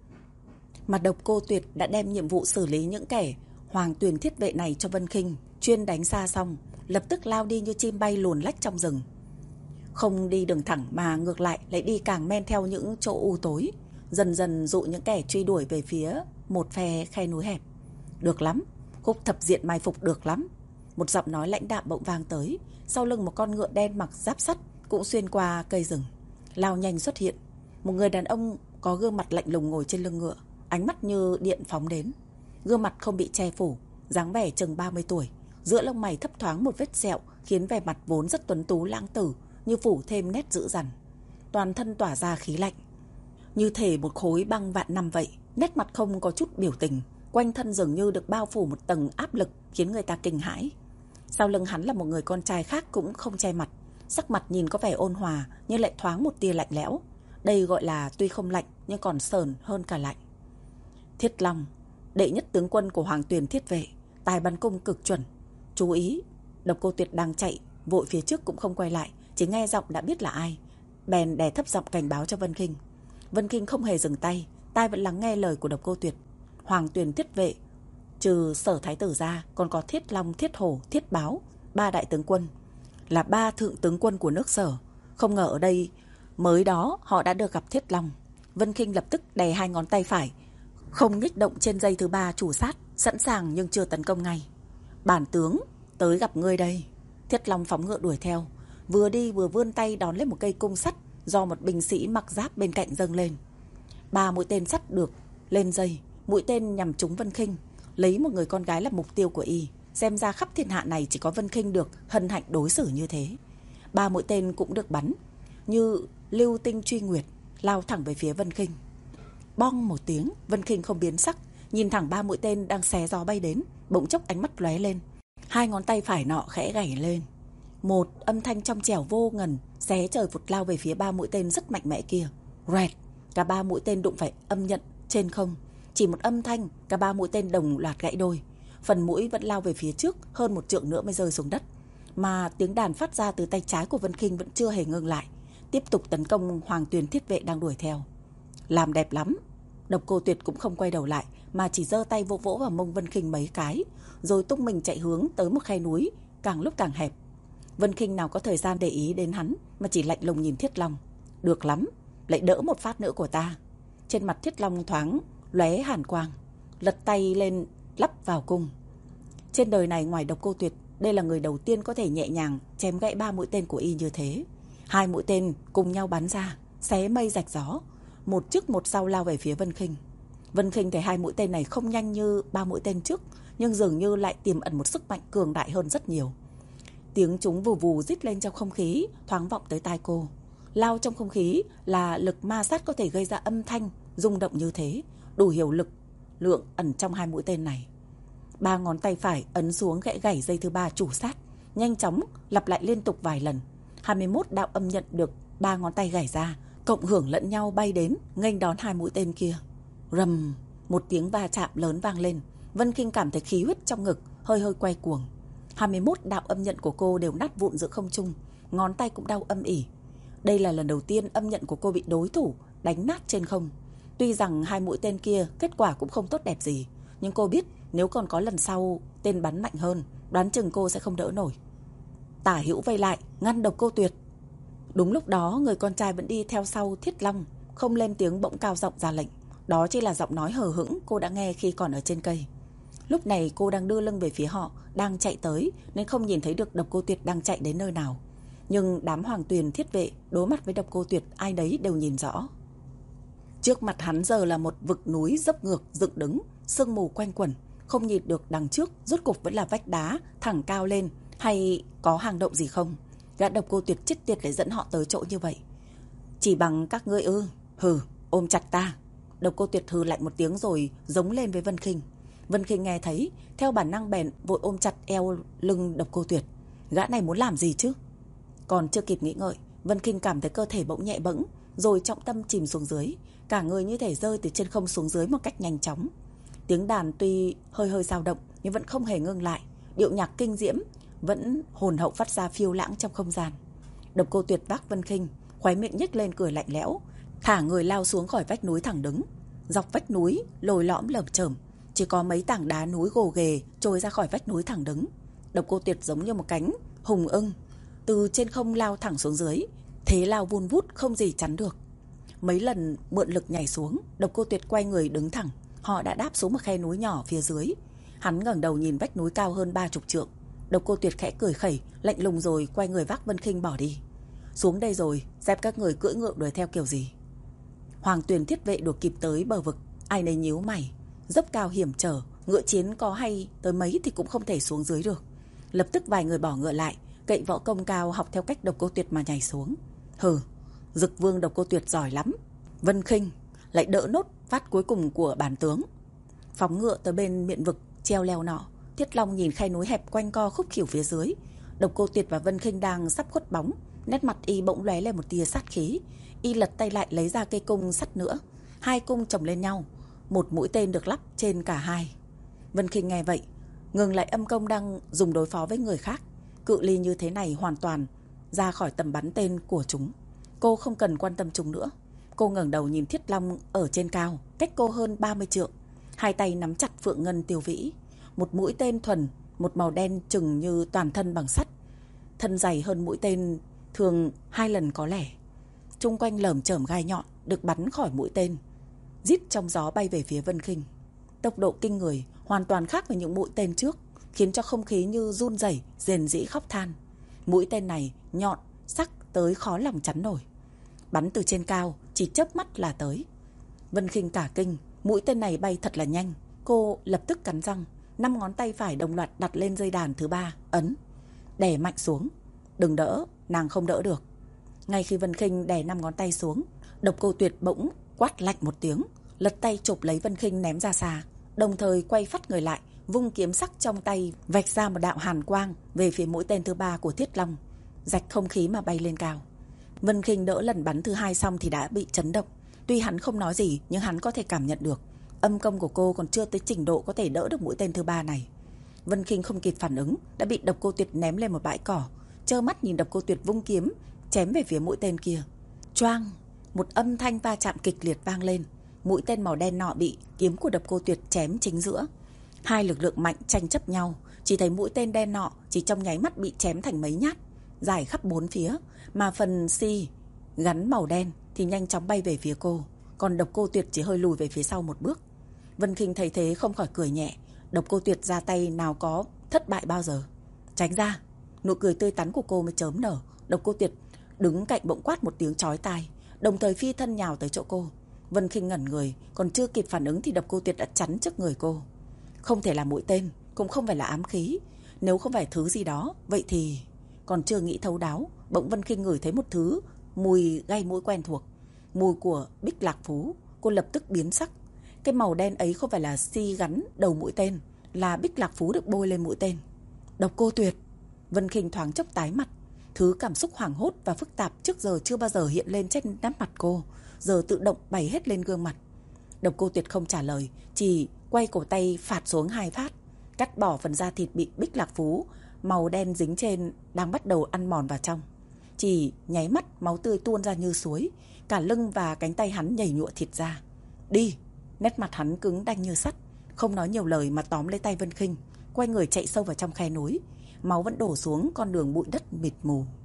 Mà Độc Cô Tuyệt đã đem nhiệm vụ xử lý những kẻ Hoàng Tuyền thiết vệ này cho Vân Khinh, chuyên đánh xa xong lập tức lao đi như chim bay, luồn lách trong rừng. Không đi đường thẳng mà ngược lại lại đi càng men theo những chỗ u tối, dần dần dụ những kẻ truy đuổi về phía một phe khe núi hẹp. Được lắm, khúc thập diện mai phục được lắm. Một giọng nói lãnh đạm bỗng vang tới, sau lưng một con ngựa đen mặc giáp sắt cũng xuyên qua cây rừng, lao nhanh xuất hiện. Một người đàn ông có gương mặt lạnh lùng ngồi trên lưng ngựa, ánh mắt như điện phóng đến. Gương mặt không bị che phủ, dáng vẻ chừng ba mươi tuổi, giữa lông mày thấp thoáng một vết sẹo khiến vẻ mặt vốn rất tuấn tú lãng tử như phủ thêm nét dữ dằn. Toàn thân tỏa ra khí lạnh, như thể một khối băng vạn năm vậy. Nét mặt không có chút biểu tình, quanh thân dường như được bao phủ một tầng áp lực khiến người ta kinh hãi. Sau lưng hắn là một người con trai khác cũng không che mặt, sắc mặt nhìn có vẻ ôn hòa nhưng lại thoáng một tia lạnh lẽo. Đây gọi là tuy không lạnh nhưng còn sờn hơn cả lạnh. Thiết Long, đệ nhất tướng quân của Hoàng Tuyền thiết vệ, tài bắn cung cực chuẩn. Chú ý, Độc Cô Tuyệt đang chạy vội phía trước cũng không quay lại, chỉ nghe giọng đã biết là ai, bèn đè thấp giọng cảnh báo cho Vân Khinh. Vân Khinh không hề dừng tay, tai vẫn lắng nghe lời của Độc Cô Tuyệt. Hoàng Tuyền thiết vệ Trừ Sở Thái tử ra, còn có Thiết Long, Thiết Hổ, Thiết Báo, ba đại tướng quân, là ba thượng tướng quân của nước Sở. Không ngờ ở đây mới đó họ đã được gặp Thiết Long. Vân Khinh lập tức đè hai ngón tay phải, không nhích động trên dây thứ ba chủ sát, sẵn sàng nhưng chưa tấn công ngay. Bản tướng, tới gặp ngươi đây. Thiết Long phóng ngựa đuổi theo, vừa đi vừa vươn tay đón lấy một cây cung sắt do một binh sĩ mặc giáp bên cạnh dâng lên. Ba mũi tên sắt được lên dây, mũi tên nhằm trúng Vân Khinh, lấy một người con gái làm mục tiêu của y. Xem ra khắp thiên hạ này chỉ có Vân Khinh được hân hạnh đối xử như thế. Ba mũi tên cũng được bắn như lưu tinh truy nguyệt, lao thẳng về phía Vân Khinh. Bong một tiếng, Vân Khinh không biến sắc, nhìn thẳng ba mũi tên đang xé gió bay đến, bỗng chốc ánh mắt lóe lên, hai ngón tay phải nọ khẽ gảy lên. Một âm thanh trong trẻo vô ngần xé trời vụt lao về phía ba mũi tên rất mạnh mẽ kia. Rẹt, cả ba mũi tên đụng phải âm nhận trên không. Chỉ một âm thanh, cả ba mũi tên đồng loạt gãy đôi. Phần mũi vẫn lao về phía trước, hơn một trượng nữa mới rơi xuống đất. Mà tiếng đàn phát ra từ tay trái của Vân Khinh vẫn chưa hề ngừng lại, tiếp tục tấn công Hoàng Tuyền thiết vệ đang đuổi theo. Làm đẹp lắm. Độc Cô Tuyệt cũng không quay đầu lại, mà chỉ giơ tay vỗ vỗ vào mông Vân Khinh mấy cái, rồi tung mình chạy hướng tới một khe núi càng lúc càng hẹp. Vân Khinh nào có thời gian để ý đến hắn, mà chỉ lạnh lùng nhìn Thiết Long. Được lắm, lại đỡ một phát nữa của ta. Trên mặt Thiết Long thoáng lóe hàn quang, lật tay lên lắp vào cung. Trên đời này ngoài Độc Cô Tuyệt, đây là người đầu tiên có thể nhẹ nhàng chém gãy ba mũi tên của y như thế. Hai mũi tên cùng nhau bắn ra, xé mây rạch gió, một trước một sau lao về phía Vân Khinh. Vân Khinh thấy hai mũi tên này không nhanh như ba mũi tên trước, nhưng dường như lại tiềm ẩn một sức mạnh cường đại hơn rất nhiều. Tiếng chúng vù vù rít lên trong không khí, thoáng vọng tới tai cô. Lao trong không khí là lực ma sát có thể gây ra âm thanh rung động như thế, đủ hiểu lực lượng ẩn trong hai mũi tên này. Ba ngón tay phải ấn xuống gãy gảy dây thứ ba chủ sát, nhanh chóng lặp lại liên tục vài lần. hai mươi mốt đạo âm nhận được ba ngón tay gảy ra, cộng hưởng lẫn nhau bay đến, nghênh đón hai mũi tên kia. Rầm, một tiếng va chạm lớn vang lên. Vân Khinh cảm thấy khí huyết trong ngực hơi hơi quay cuồng. hai mươi mốt đạo âm nhận của cô đều nát vụn giữa không trung, ngón tay cũng đau âm ỉ. Đây là lần đầu tiên âm nhận của cô bị đối thủ đánh nát trên không. Tuy rằng hai mũi tên kia kết quả cũng không tốt đẹp gì, nhưng cô biết nếu còn có lần sau tên bắn mạnh hơn, đoán chừng cô sẽ không đỡ nổi. Tả hữu vây lại, ngăn Độc Cô Tuyệt. Đúng lúc đó, người con trai vẫn đi theo sau Thiết Long, không lên tiếng bỗng cao giọng ra lệnh. Đó chỉ là giọng nói hờ hững cô đã nghe khi còn ở trên cây. Lúc này cô đang đưa lưng về phía họ, đang chạy tới, nên không nhìn thấy được Độc Cô Tuyệt đang chạy đến nơi nào. Nhưng đám Hoàng Tuyền thiết vệ đối mặt với Độc Cô Tuyệt, ai đấy đều nhìn rõ. Trước mặt hắn giờ là một vực núi dốc ngược dựng đứng, sương mù quanh quẩn, không nhìn được đằng trước rốt cuộc vẫn là vách đá thẳng cao lên, hay có hang động gì không. Gã Độc Cô Tuyệt chết tiệt để dẫn họ tới chỗ như vậy. Chỉ bằng các ngươi ư? Hừ, ôm chặt ta. Độc Cô Tuyệt hừ lạnh một tiếng rồi giống lên với Vân Khinh. Vân Khinh nghe thấy, theo bản năng bèn vội ôm chặt eo lưng Độc Cô Tuyệt. Gã này muốn làm gì chứ? Còn chưa kịp nghĩ ngợi, Vân Khinh cảm thấy cơ thể bỗng nhẹ bẫng, rồi trọng tâm chìm xuống dưới, cả người như thể rơi từ trên không xuống dưới một cách nhanh chóng. Tiếng đàn tuy hơi hơi dao động nhưng vẫn không hề ngưng lại, điệu nhạc kinh diễm vẫn hồn hậu phát ra phiêu lãng trong không gian. Độc Cô Tuyệt vác Vân Khinh, khóe miệng nhếch lên cười lạnh lẽo, thả người lao xuống khỏi vách núi thẳng đứng. Dọc vách núi lồi lõm lởm chởm, chỉ có mấy tảng đá núi gồ ghề trồi ra khỏi vách núi thẳng đứng. Độc Cô Tuyệt giống như một cánh hùng ưng từ trên không lao thẳng xuống dưới, thế lao vun vút không gì chắn được. Mấy lần mượn lực nhảy xuống, Độc Cô Tuyệt quay người đứng thẳng. Họ đã đáp xuống một khe núi nhỏ phía dưới. Hắn ngẩng đầu nhìn vách núi cao hơn ba chục trượng. Độc Cô Tuyệt khẽ cười khẩy, lạnh lùng rồi quay người vác Vân Khinh bỏ đi. Xuống đây rồi, xem các người cưỡi ngựa đuổi theo kiểu gì. Hoàng Tuyền thiết vệ đuổi kịp tới bờ vực, ai nấy nhíu mày. Dốc cao hiểm trở, ngựa chiến có hay tới mấy thì cũng không thể xuống dưới được. Lập tức vài người bỏ ngựa lại, cậy võ công cao học theo cách Độc Cô Tuyệt mà nhảy xuống. Hừ, Dực Vương Độc Cô Tuyệt giỏi lắm. Vân Khinh lại đỡ nốt phát cuối cùng của bản tướng. Phóng ngựa tới bên miệng vực treo leo nọ, Thiết Long nhìn khe núi hẹp quanh co khúc khỉu phía dưới. Độc Cô Tuyệt và Vân Khinh đang sắp khuất bóng, nét mặt y bỗng lóe lên một tia sát khí. Y lật tay lại lấy ra cây cung sắt nữa, hai cung chồng lên nhau, một mũi tên được lắp trên cả hai. Vân Khinh nghe vậy, ngừng lại âm công đang dùng đối phó với người khác. Cự ly như thế này hoàn toàn ra khỏi tầm bắn tên của chúng. Cô không cần quan tâm chúng nữa. Cô ngẩng đầu nhìn Thiết Long ở trên cao, cách cô hơn ba mươi trượng, hai tay nắm chặt phượng ngân tiêu vĩ. Một mũi tên thuần, một màu đen chừng như toàn thân bằng sắt. Thân dày hơn mũi tên thường hai lần có lẻ. Chung quanh lởm chởm gai nhọn được bắn khỏi mũi tên, rít trong gió bay về phía Vân Khinh. Tốc độ kinh người, hoàn toàn khác với những mũi tên trước, khiến cho không khí như run rẩy, rền rĩ khóc than. Mũi tên này nhọn, sắc tới khó lòng chắn nổi. Bắn từ trên cao, chỉ chớp mắt là tới. Vân Khinh cả kinh, mũi tên này bay thật là nhanh. Cô lập tức cắn răng, năm ngón tay phải đồng loạt đặt lên dây đàn thứ ba, ấn, đè mạnh xuống. Đừng đỡ, nàng không đỡ được. Ngay khi Vân Khinh đè năm ngón tay xuống, Độc Cô Tuyệt bỗng quát lạnh một tiếng, lật tay chụp lấy Vân Khinh ném ra xa, đồng thời quay phắt người lại, vung kiếm sắc trong tay vạch ra một đạo hàn quang về phía mũi tên thứ ba của Thiết Long, rạch không khí mà bay lên cao. Vân Khinh đỡ lần bắn thứ hai xong thì đã bị chấn động. Tuy hắn không nói gì, nhưng hắn có thể cảm nhận được âm công của cô còn chưa tới trình độ có thể đỡ được mũi tên thứ ba này. Vân Khinh không kịp phản ứng, đã bị Độc Cô Tuyệt ném lên một bãi cỏ, trơ mắt nhìn Độc Cô Tuyệt vung kiếm chém về phía mũi tên kia. Choang, một âm thanh va chạm kịch liệt vang lên. Mũi tên màu đen nọ bị kiếm của Độc Cô Tuyệt chém chính giữa. Hai lực lượng mạnh tranh chấp nhau, chỉ thấy mũi tên đen nọ chỉ trong nháy mắt bị chém thành mấy nhát, rải khắp bốn phía, mà phần xi gắn màu đen thì nhanh chóng bay về phía cô, còn Độc Cô Tuyệt chỉ hơi lùi về phía sau một bước. Vân Khinh thấy thế không khỏi cười nhẹ. Độc Cô Tuyệt ra tay nào có thất bại bao giờ. Tránh ra. Nụ cười tươi tắn của cô mới chớm nở. Độc Cô Tuyệt đứng cạnh bỗng quát một tiếng chói tai, đồng thời phi thân nhào tới chỗ cô. Vân Khinh ngẩn người, còn chưa kịp phản ứng thì Độc Cô Tuyệt đã chắn trước người cô. Không thể là mũi tên, cũng không phải là ám khí. Nếu không phải thứ gì đó, vậy thì... Còn chưa nghĩ thấu đáo, bỗng Vân Khinh ngửi thấy một thứ mùi gây mũi quen thuộc, mùi của Bích Lạc Phú. Cô lập tức biến sắc. Cái màu đen ấy không phải là xi gắn đầu mũi tên, là Bích Lạc Phú được bôi lên mũi tên. Độc Cô Tuyệt. Vân Khinh thoáng chốc tái mặt. Thứ cảm xúc hoảng hốt và phức tạp trước giờ chưa bao giờ hiện lên trên nét mặt cô, giờ tự động bày hết lên gương mặt. Độc Cô Tuyệt không trả lời, chỉ quay cổ tay phạt xuống hai phát, cắt bỏ phần da thịt bị Bích Lạc Phú màu đen dính trên đang bắt đầu ăn mòn vào trong. Chỉ nháy mắt, máu tươi tuôn ra như suối, cả lưng và cánh tay hắn nhảy nhụa thịt ra. Đi. Nét mặt hắn cứng đanh như sắt, không nói nhiều lời mà tóm lấy tay Vân Khinh, quay người chạy sâu vào trong khe núi. Máu vẫn đổ xuống con đường bụi đất mịt mù.